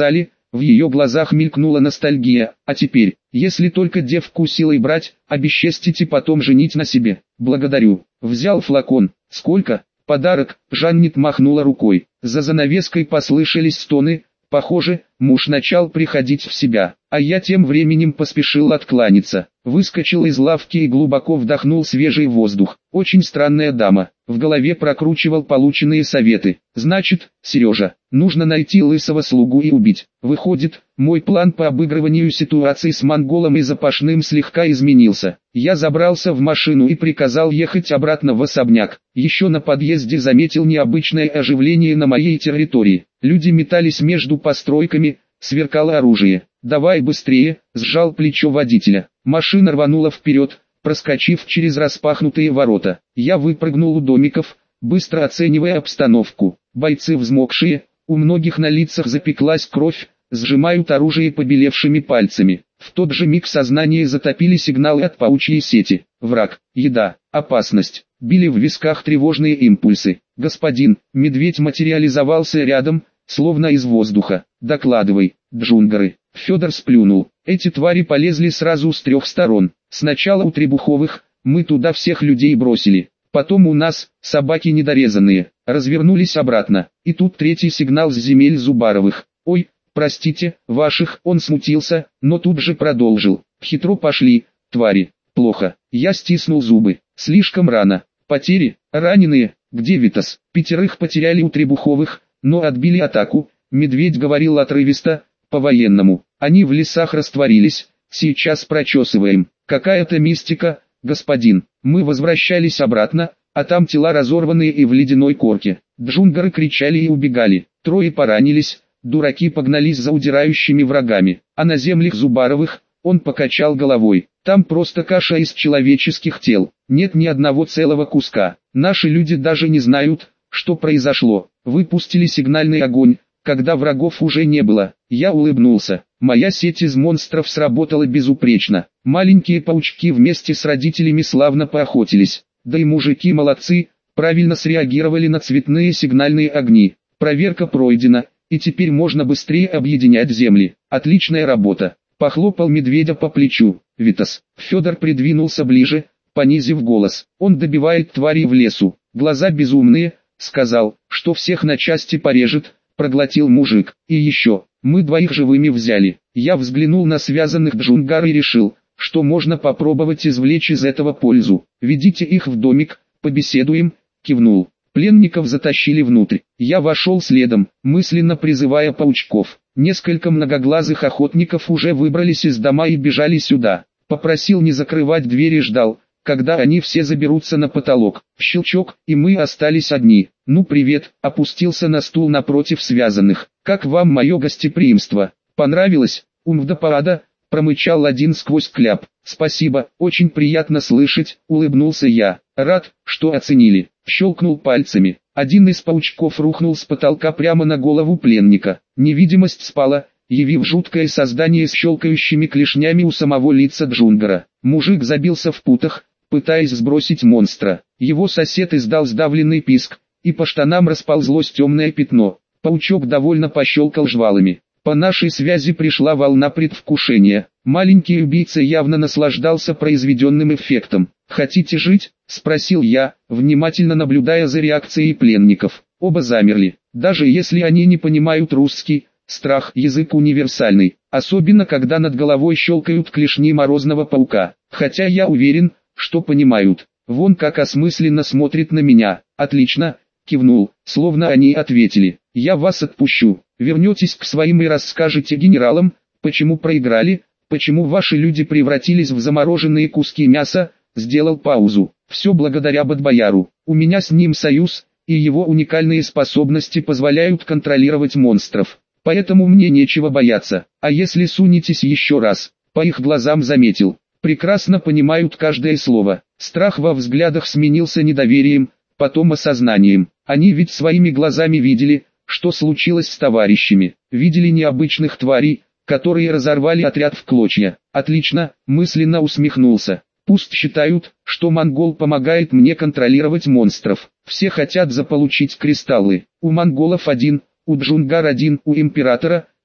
В ее глазах мелькнула ностальгия. А теперь, если только девку силой брать, обесчестить и потом женить на себе. Благодарю. Взял флакон. Сколько? Подарок. Жаннит махнула рукой. За занавеской послышались стоны. Похоже, муж начал приходить в себя, а я тем временем поспешил откланяться. Выскочил из лавки и глубоко вдохнул свежий воздух. Очень странная дама. В голове прокручивал полученные советы. Значит, Сережа, нужно найти лысого слугу и убить. Выходит, мой план по обыгрыванию ситуации с монголом и запашным слегка изменился. Я забрался в машину и приказал ехать обратно в особняк. Еще на подъезде заметил необычное оживление на моей территории. Люди метались между постройками, сверкало оружие. «Давай быстрее!» – сжал плечо водителя. Машина рванула вперед, проскочив через распахнутые ворота. Я выпрыгнул у домиков, быстро оценивая обстановку. Бойцы взмокшие, у многих на лицах запеклась кровь, сжимают оружие побелевшими пальцами. В тот же миг сознание затопили сигналы от паучьей сети. Враг, еда, опасность. Били в висках тревожные импульсы. «Господин!» Медведь материализовался рядом, словно из воздуха. «Докладывай, Джунгары!» Федор сплюнул. Эти твари полезли сразу с трех сторон. Сначала у Требуховых, мы туда всех людей бросили. Потом у нас, собаки недорезанные, развернулись обратно. И тут третий сигнал с земель Зубаровых. «Ой, простите, ваших!» Он смутился, но тут же продолжил. «Хитро пошли, твари, плохо». Я стиснул зубы. Слишком рано. Потери, раненые, где Витас? Пятерых потеряли у Требуховых, но отбили атаку. Медведь говорил отрывисто, по-военному. Они в лесах растворились, сейчас прочесываем. Какая-то мистика, господин. Мы возвращались обратно, а там тела разорванные и в ледяной корке. Джунгары кричали и убегали. Трое поранились, дураки погнались за удирающими врагами. А на землях Зубаровых, он покачал головой. Там просто каша из человеческих тел. Нет ни одного целого куска. Наши люди даже не знают, что произошло. Выпустили сигнальный огонь, когда врагов уже не было. Я улыбнулся. Моя сеть из монстров сработала безупречно. Маленькие паучки вместе с родителями славно поохотились. Да и мужики молодцы, правильно среагировали на цветные сигнальные огни. Проверка пройдена, и теперь можно быстрее объединять земли. Отличная работа. Похлопал медведя по плечу. Витас. Федор придвинулся ближе, понизив голос. Он добивает тварей в лесу. Глаза безумные, сказал, что всех на части порежет. Проглотил мужик. И еще, мы двоих живыми взяли. Я взглянул на связанных Джунгар и решил, что можно попробовать извлечь из этого пользу. Ведите их в домик, побеседуем, кивнул. Пленников затащили внутрь. Я вошел следом, мысленно призывая паучков. Несколько многоглазых охотников уже выбрались из дома и бежали сюда. Попросил не закрывать дверь и ждал, когда они все заберутся на потолок. Щелчок, и мы остались одни. «Ну привет», опустился на стул напротив связанных. «Как вам мое гостеприимство? Понравилось?» «Умвдапаада», промычал один сквозь кляп. «Спасибо, очень приятно слышать», улыбнулся я. «Рад, что оценили». Щелкнул пальцами. Один из паучков рухнул с потолка прямо на голову пленника. Невидимость спала, явив жуткое создание с щелкающими клешнями у самого лица Джунгара. Мужик забился в путах, пытаясь сбросить монстра. Его сосед издал сдавленный писк, и по штанам расползлось темное пятно. Паучок довольно пощелкал жвалами. По нашей связи пришла волна предвкушения. Маленький убийца явно наслаждался произведенным эффектом. «Хотите жить?» – спросил я, внимательно наблюдая за реакцией пленников. Оба замерли. Даже если они не понимают русский, страх – язык универсальный, особенно когда над головой щелкают клешни морозного паука. Хотя я уверен, что понимают. Вон как осмысленно смотрит на меня. «Отлично», – кивнул, словно они ответили. «Я вас отпущу. Вернетесь к своим и расскажете генералам, почему проиграли, почему ваши люди превратились в замороженные куски мяса». Сделал паузу. «Все благодаря Бадбояру. У меня с ним союз, и его уникальные способности позволяют контролировать монстров. Поэтому мне нечего бояться. А если сунетесь еще раз?» По их глазам заметил. Прекрасно понимают каждое слово. Страх во взглядах сменился недоверием, потом осознанием. Они ведь своими глазами видели, что случилось с товарищами. Видели необычных тварей, которые разорвали отряд в клочья. «Отлично», мысленно усмехнулся. «Пусть считают, что монгол помогает мне контролировать монстров. Все хотят заполучить кристаллы. У монголов один, у Джунгар один, у императора,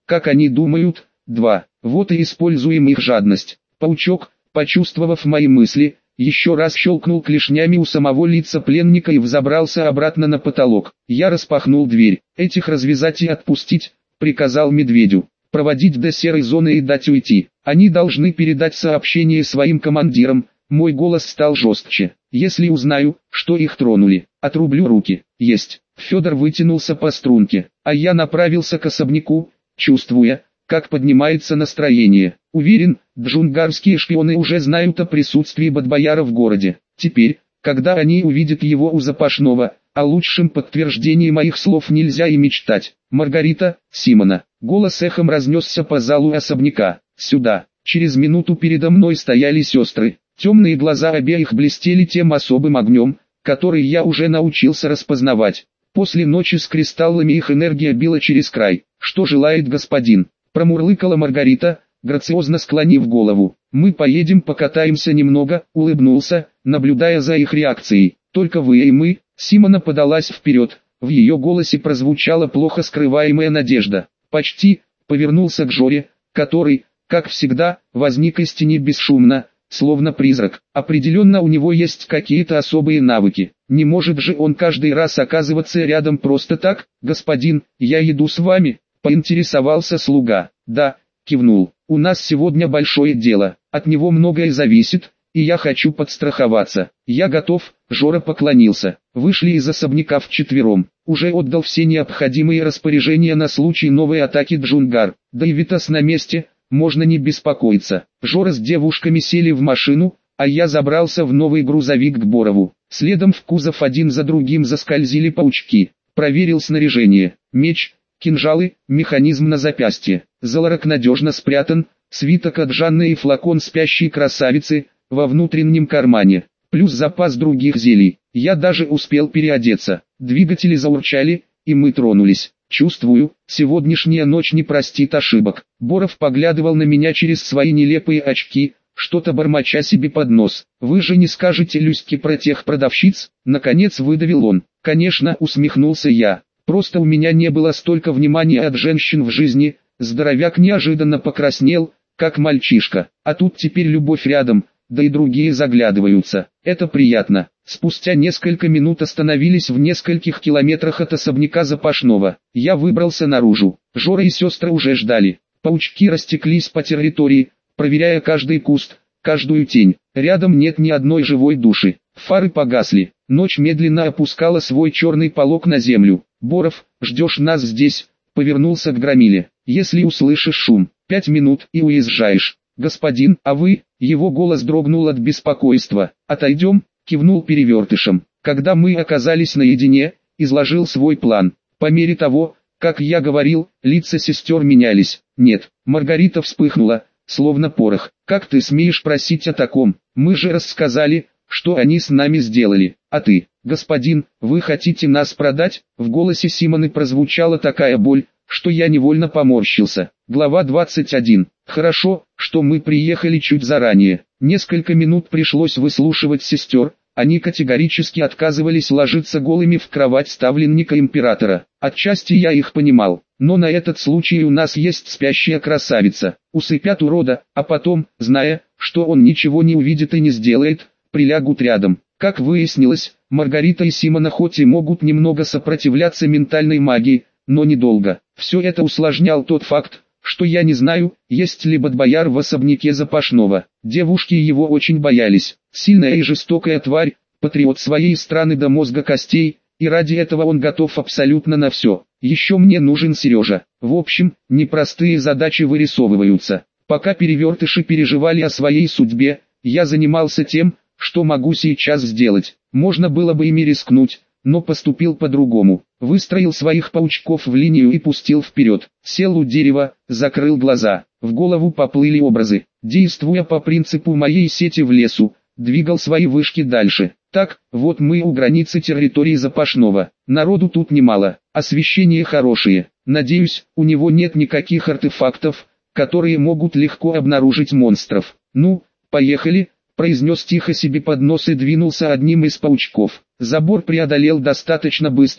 как они думают. два. Вот и используем их жадность. Паучок, почувствовав мои мысли, еще раз щелкнул клешнями у самого лица пленника и взобрался обратно на потолок. Я распахнул дверь. Этих развязать и отпустить, приказал медведю. Проводить до серой зоны и дать уйти. Они должны передать сообщение своим командирам. Мой голос стал жестче. Если узнаю, что их тронули, отрублю руки. Есть. Федор вытянулся по струнке, а я направился к особняку, чувствуя, как поднимается настроение. Уверен, джунгарские шпионы уже знают о присутствии Бадбояра в городе. Теперь, когда они увидят его у запашного, о лучшем подтверждении моих слов нельзя и мечтать. Маргарита, Симона. Голос эхом разнесся по залу особняка. Сюда. Через минуту передо мной стояли сестры. Темные глаза обеих блестели тем особым огнем, который я уже научился распознавать. После ночи с кристаллами их энергия била через край. Что желает господин? Промурлыкала Маргарита, грациозно склонив голову. Мы поедем покатаемся немного, улыбнулся, наблюдая за их реакцией. Только вы и мы. Симона подалась вперед. В ее голосе прозвучала плохо скрываемая надежда. Почти, повернулся к Жоре, который, как всегда, возник из тени бесшумно, словно призрак. Определенно у него есть какие-то особые навыки. Не может же он каждый раз оказываться рядом просто так. Господин, я еду с вами, поинтересовался слуга. Да, кивнул. У нас сегодня большое дело, от него многое зависит, и я хочу подстраховаться. Я готов, Жора поклонился. Вышли из особняка вчетвером. Уже отдал все необходимые распоряжения на случай новой атаки Джунгар. Да и Витас на месте, можно не беспокоиться. Жора с девушками сели в машину, а я забрался в новый грузовик к Борову. Следом в кузов один за другим заскользили паучки. Проверил снаряжение. Меч, кинжалы, механизм на запястье. Золорок надежно спрятан, свиток от Жанны и флакон спящей красавицы во внутреннем кармане. Плюс запас других зелий. Я даже успел переодеться. Двигатели заурчали, и мы тронулись. Чувствую, сегодняшняя ночь не простит ошибок. Боров поглядывал на меня через свои нелепые очки, что-то бормоча себе под нос. Вы же не скажете Люське про тех продавщиц? Наконец выдавил он. Конечно, усмехнулся я. Просто у меня не было столько внимания от женщин в жизни. Здоровяк неожиданно покраснел, как мальчишка. А тут теперь любовь рядом, да и другие заглядываются. Это приятно. Спустя несколько минут остановились в нескольких километрах от особняка Запашного. Я выбрался наружу. Жора и сестры уже ждали. Паучки растеклись по территории, проверяя каждый куст, каждую тень. Рядом нет ни одной живой души. Фары погасли. Ночь медленно опускала свой черный полог на землю. Боров, ждешь нас здесь? Повернулся к Громиле. Если услышишь шум, пять минут и уезжаешь. Господин, а вы? Его голос дрогнул от беспокойства. Отойдем, кивнул перевертышем. Когда мы оказались наедине, изложил свой план. По мере того, как я говорил, лица сестер менялись. Нет, Маргарита вспыхнула, словно порох. Как ты смеешь просить о таком? Мы же рассказали, что они с нами сделали. А ты, господин, вы хотите нас продать? В голосе Симоны прозвучала такая боль, что я невольно поморщился. Глава двадцать один. Хорошо, что мы приехали чуть заранее. Несколько минут пришлось выслушивать сестер. Они категорически отказывались ложиться голыми в кровать ставленника императора. Отчасти я их понимал, но на этот случай у нас есть спящая красавица. Усыпят урода, а потом, зная, что он ничего не увидит и не сделает, прилягут рядом. Как выяснилось, Маргарита и Симона хоть и могут немного сопротивляться ментальной магии, но недолго. Все это усложнял тот факт, что я не знаю, есть ли Бадбояр в особняке Запашного. Девушки его очень боялись. Сильная и жестокая тварь, патриот своей страны до мозга костей, и ради этого он готов абсолютно на все. Еще мне нужен Сережа. В общем, непростые задачи вырисовываются. Пока перевертыши переживали о своей судьбе, я занимался тем, что могу сейчас сделать. Можно было бы ими рискнуть, но поступил по-другому. Выстроил своих паучков в линию и пустил вперед. Сел у дерева, закрыл глаза. В голову поплыли образы. Действуя по принципу моей сети в лесу, двигал свои вышки дальше. Так, вот мы у границы территории Запашного. Народу тут немало, освещение хорошее. Надеюсь, у него нет никаких артефактов, которые могут легко обнаружить монстров. Ну, поехали, произнес тихо себе под нос и двинулся одним из паучков. Забор преодолел достаточно быстро,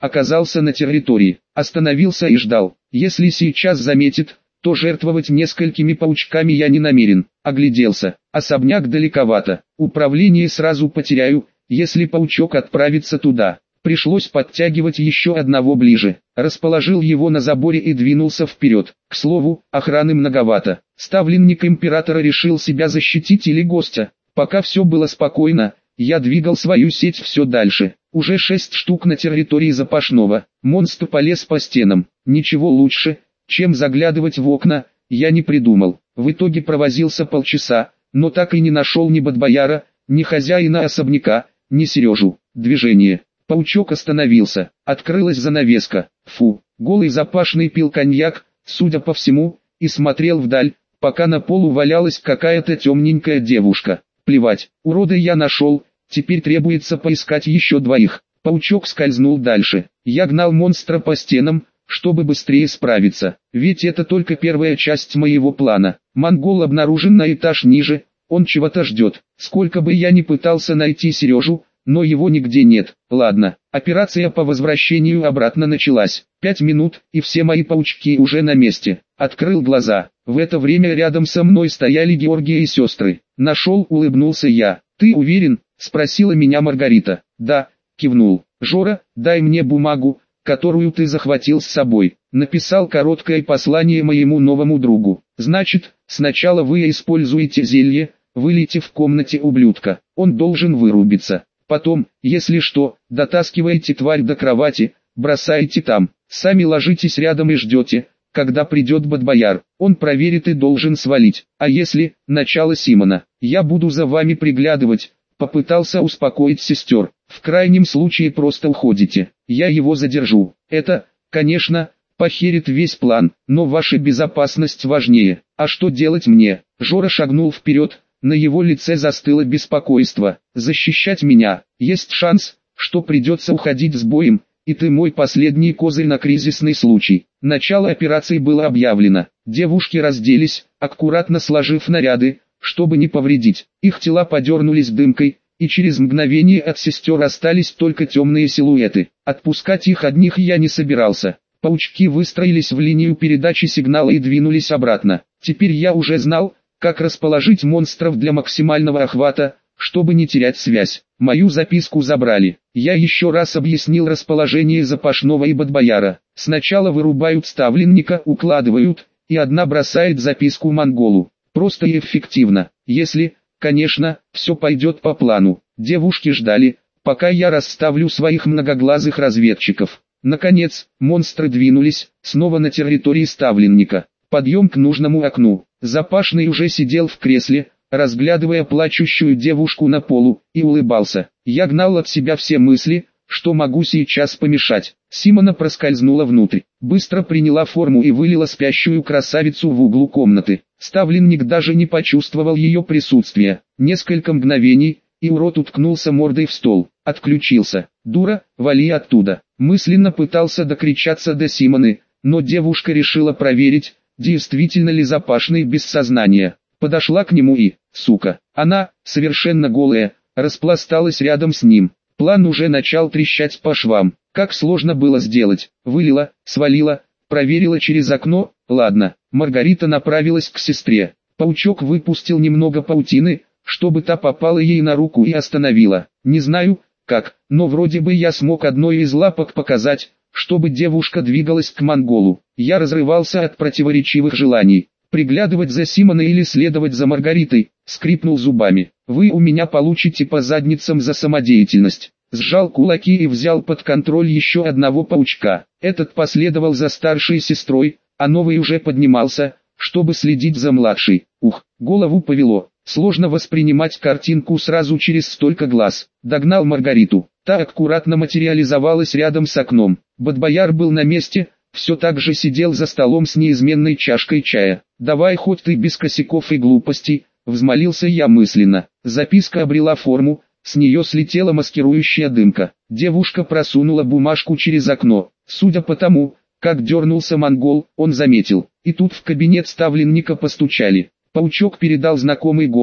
оказался на территории, остановился и ждал. Если сейчас заметит, то жертвовать несколькими паучками я не намерен. Огляделся, особняк далековато, управление сразу потеряю, если паучок отправится туда. Пришлось подтягивать еще одного ближе, расположил его на заборе и двинулся вперед. К слову, охраны многовато, ставленник императора решил себя защитить или гостя. Пока все было спокойно, я двигал свою сеть все дальше. Уже шесть штук на территории запашного. Монстр полез по стенам. Ничего лучше, чем заглядывать в окна, я не придумал. В итоге провозился полчаса, но так и не нашел ни Бадбояра, ни хозяина особняка, ни Сережу. Движение. Паучок остановился. Открылась занавеска. Фу. Голый запашный пил коньяк, судя по всему, и смотрел вдаль, пока на полу валялась какая-то темненькая девушка. Плевать, урода я нашел, теперь требуется поискать еще двоих. Паучок скользнул дальше. Я гнал монстра по стенам, чтобы быстрее справиться, ведь это только первая часть моего плана. Монгол обнаружен на этаж ниже, он чего-то ждет. Сколько бы я ни пытался найти Сережу, но его нигде нет. Ладно, операция по возвращению обратно началась. Пять минут, и все мои паучки уже на месте. Открыл глаза. В это время рядом со мной стояли Георгия и сестры. Нашел, улыбнулся я. Ты уверен? Спросила меня Маргарита. Да, кивнул. Жора, дай мне бумагу, которую ты захватил с собой. Написал короткое послание моему новому другу. Значит, сначала вы используете зелье, вылейте в комнате ублюдка. Он должен вырубиться. Потом, если что, дотаскиваете тварь до кровати, бросаете там. Сами ложитесь рядом и ждете, когда придет Бадбояр. Он проверит и должен свалить. А если, начало Симона, я буду за вами приглядывать. Попытался успокоить сестер. В крайнем случае просто уходите. Я его задержу. Это, конечно, похерит весь план, но ваша безопасность важнее. А что делать мне? Жора шагнул вперед. На его лице застыло беспокойство. Защищать меня. Есть шанс, что придется уходить с боем, и ты мой последний козырь на кризисный случай. Начало операции было объявлено. Девушки разделись, аккуратно сложив наряды, чтобы не повредить. Их тела подернулись дымкой, и через мгновение от сестер остались только темные силуэты. Отпускать их одних я не собирался. Паучки выстроились в линию передачи сигнала и двинулись обратно. Теперь я уже знал, как расположить монстров для максимального охвата, чтобы не терять связь. Мою записку забрали. Я еще раз объяснил расположение Запашного и Бадбояра. Сначала вырубают ставленника, укладывают, и одна бросает записку монголу. Просто и эффективно, если, конечно, все пойдет по плану. Девушки ждали, пока я расставлю своих многоглазых разведчиков. Наконец, монстры двинулись, снова на территории ставленника. Подъем к нужному окну. Запашный уже сидел в кресле, разглядывая плачущую девушку на полу, и улыбался. Я гнал от себя все мысли, что могу сейчас помешать. Симона проскользнула внутрь, быстро приняла форму и вылила спящую красавицу в углу комнаты. Ставленник даже не почувствовал ее присутствия. Несколько мгновений, и урод уткнулся мордой в стол. Отключился. «Дура, вали оттуда!» Мысленно пытался докричаться до Симоны, но девушка решила проверить, действительно ли Запашный без сознания. Подошла к нему и, сука, она, совершенно голая, распласталась рядом с ним. План уже начал трещать по швам. Как сложно было сделать. Вылила, свалила, проверила через окно. Ладно, Маргарита направилась к сестре. Паучок выпустил немного паутины, чтобы та попала ей на руку и остановила. Не знаю, как, но вроде бы я смог одной из лапок показать, чтобы девушка двигалась к монголу. Я разрывался от противоречивых желаний. Приглядывать за Симоной или следовать за Маргаритой, скрипнул зубами. Вы у меня получите по задницам за самодеятельность. Сжал кулаки и взял под контроль еще одного паучка. Этот последовал за старшей сестрой, а новый уже поднимался, чтобы следить за младшей. Ух, голову повело. Сложно воспринимать картинку сразу через столько глаз. Догнал Маргариту. Та аккуратно материализовалась рядом с окном. Бадбояр был на месте, все так же сидел за столом с неизменной чашкой чая. «Давай хоть ты без косяков и глупостей», — взмолился я мысленно. Записка обрела форму, с нее слетела маскирующая дымка. Девушка просунула бумажку через окно. Судя по тому, как дернулся монгол, он заметил. И тут в кабинет ставленника постучали. Паучок передал знакомый голос,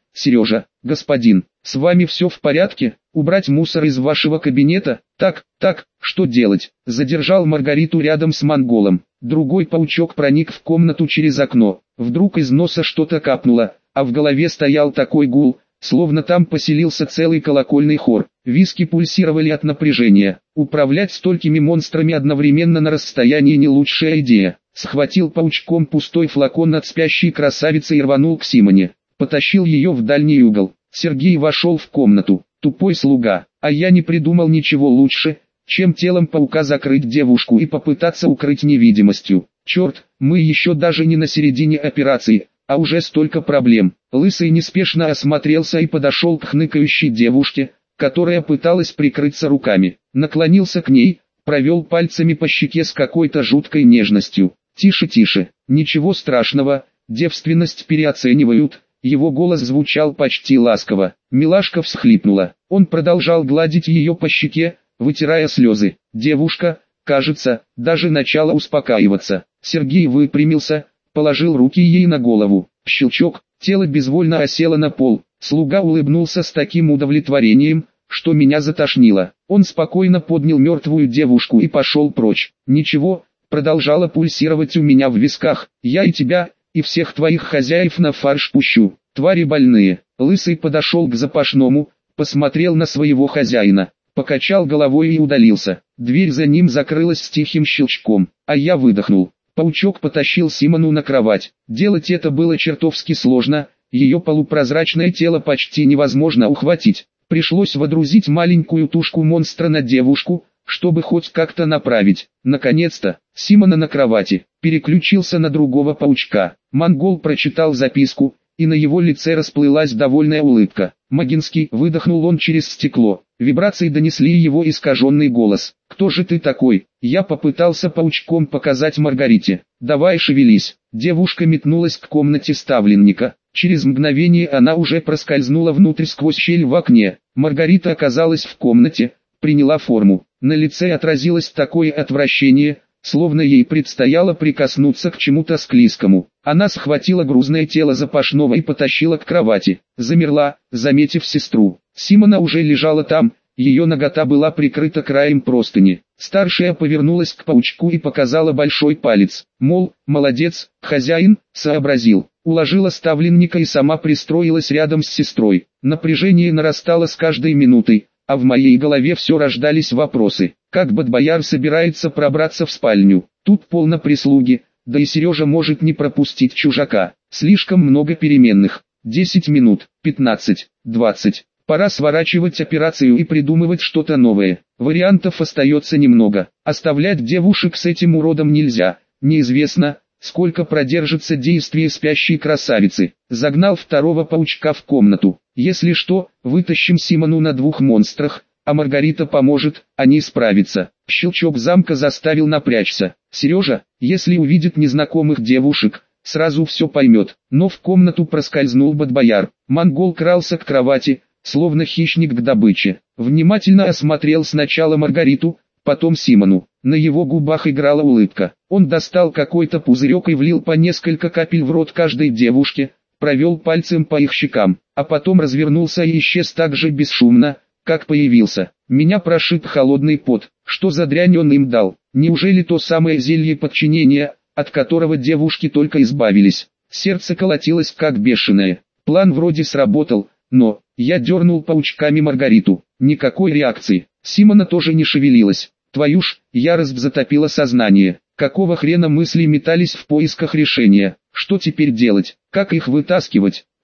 Сережа, господин, с вами все в порядке? Убрать мусор из вашего кабинета? Так, так, что делать? Задержал Маргариту рядом с монголом. Другой паучок проник в комнату через окно. Вдруг из носа что-то капнуло, а в голове стоял такой гул, словно там поселился целый колокольный хор. Виски пульсировали от напряжения. Управлять столькими монстрами одновременно на расстоянии не лучшая идея. Схватил паучком пустой флакон от спящей красавицы и рванул к Симоне. Потащил ее в дальний угол. Сергей вошел в комнату. Тупой слуга. А я не придумал ничего лучше, чем телом паука закрыть девушку и попытаться укрыть невидимостью. Черт, мы еще даже не на середине операции, а уже столько проблем. Лысый неспешно осмотрелся и подошел к хныкающей девушке, которая пыталась прикрыться руками. Наклонился к ней, провел пальцами по щеке с какой-то жуткой нежностью. «Тише, тише, ничего страшного, девственность переоценивают». Его голос звучал почти ласково. Милашка всхлипнула. Он продолжал гладить ее по щеке, вытирая слезы. Девушка, кажется, даже начала успокаиваться. Сергей выпрямился, положил руки ей на голову. Щелчок, тело безвольно осело на пол. Слуга улыбнулся с таким удовлетворением, что меня затошнило. Он спокойно поднял мертвую девушку и пошел прочь. Ничего, продолжала пульсировать у меня в висках. Я и тебя, и всех твоих хозяев на фарш пущу. Твари больные. Лысый подошел к запашному, посмотрел на своего хозяина, покачал головой и удалился. Дверь за ним закрылась с тихим щелчком, а я выдохнул. Паучок потащил Симону на кровать. Делать это было чертовски сложно, ее полупрозрачное тело почти невозможно ухватить. Пришлось водрузить маленькую тушку монстра на девушку, чтобы хоть как-то направить. Наконец-то, Симона на кровати, переключился на другого паучка. Монгол прочитал записку, и на его лице расплылась довольная улыбка. «Магинский», выдохнул он через стекло. Вибрации донесли его искаженный голос. «Кто же ты такой?» Я попытался паучком показать Маргарите. «Давай шевелись». Девушка метнулась к комнате ставленника. Через мгновение она уже проскользнула внутрь сквозь щель в окне. Маргарита оказалась в комнате, приняла форму. На лице отразилось такое отвращение, словно ей предстояло прикоснуться к чему-то склизкому. Она схватила грузное тело запашного и потащила к кровати. Замерла, заметив сестру. Симона уже лежала там, ее нагота была прикрыта краем простыни. Старшая повернулась к паучку и показала большой палец. Мол, молодец, хозяин, сообразил. Уложила ставленника и сама пристроилась рядом с сестрой. Напряжение нарастало с каждой минутой, а в моей голове все рождались вопросы. Как Бадбояр собирается пробраться в спальню? Тут полно прислуги, да и Сережа может не пропустить чужака. Слишком много переменных. десять минут, пятнадцать, двадцать. Пора сворачивать операцию и придумывать что-то новое. Вариантов остается немного. Оставлять девушек с этим уродом нельзя. Неизвестно, сколько продержится действие спящей красавицы. Загнал второго паучка в комнату. Если что, вытащим Симону на двух монстрах, а Маргарита поможет, они справятся. Щелчок замка заставил напрячься. Сережа, если увидит незнакомых девушек, сразу все поймет. Но в комнату проскользнул Бадбояр. Монгол крался к кровати, словно хищник к добыче. Внимательно осмотрел сначала Маргариту, потом Симону. На его губах играла улыбка. Он достал какой-то пузырек и влил по несколько капель в рот каждой девушке, провел пальцем по их щекам, а потом развернулся и исчез так же бесшумно, как появился. Меня прошиб холодный пот. Что за дрянь он им дал? Неужели то самое зелье подчинения, от которого девушки только избавились? Сердце колотилось как бешеное. План вроде сработал, но... Я дернул паучками Маргариту. Никакой реакции. Симона тоже не шевелилась. Твою ж, ярость затопила сознание. Какого хрена мысли метались в поисках решения? Что теперь делать? Как их вытаскивать?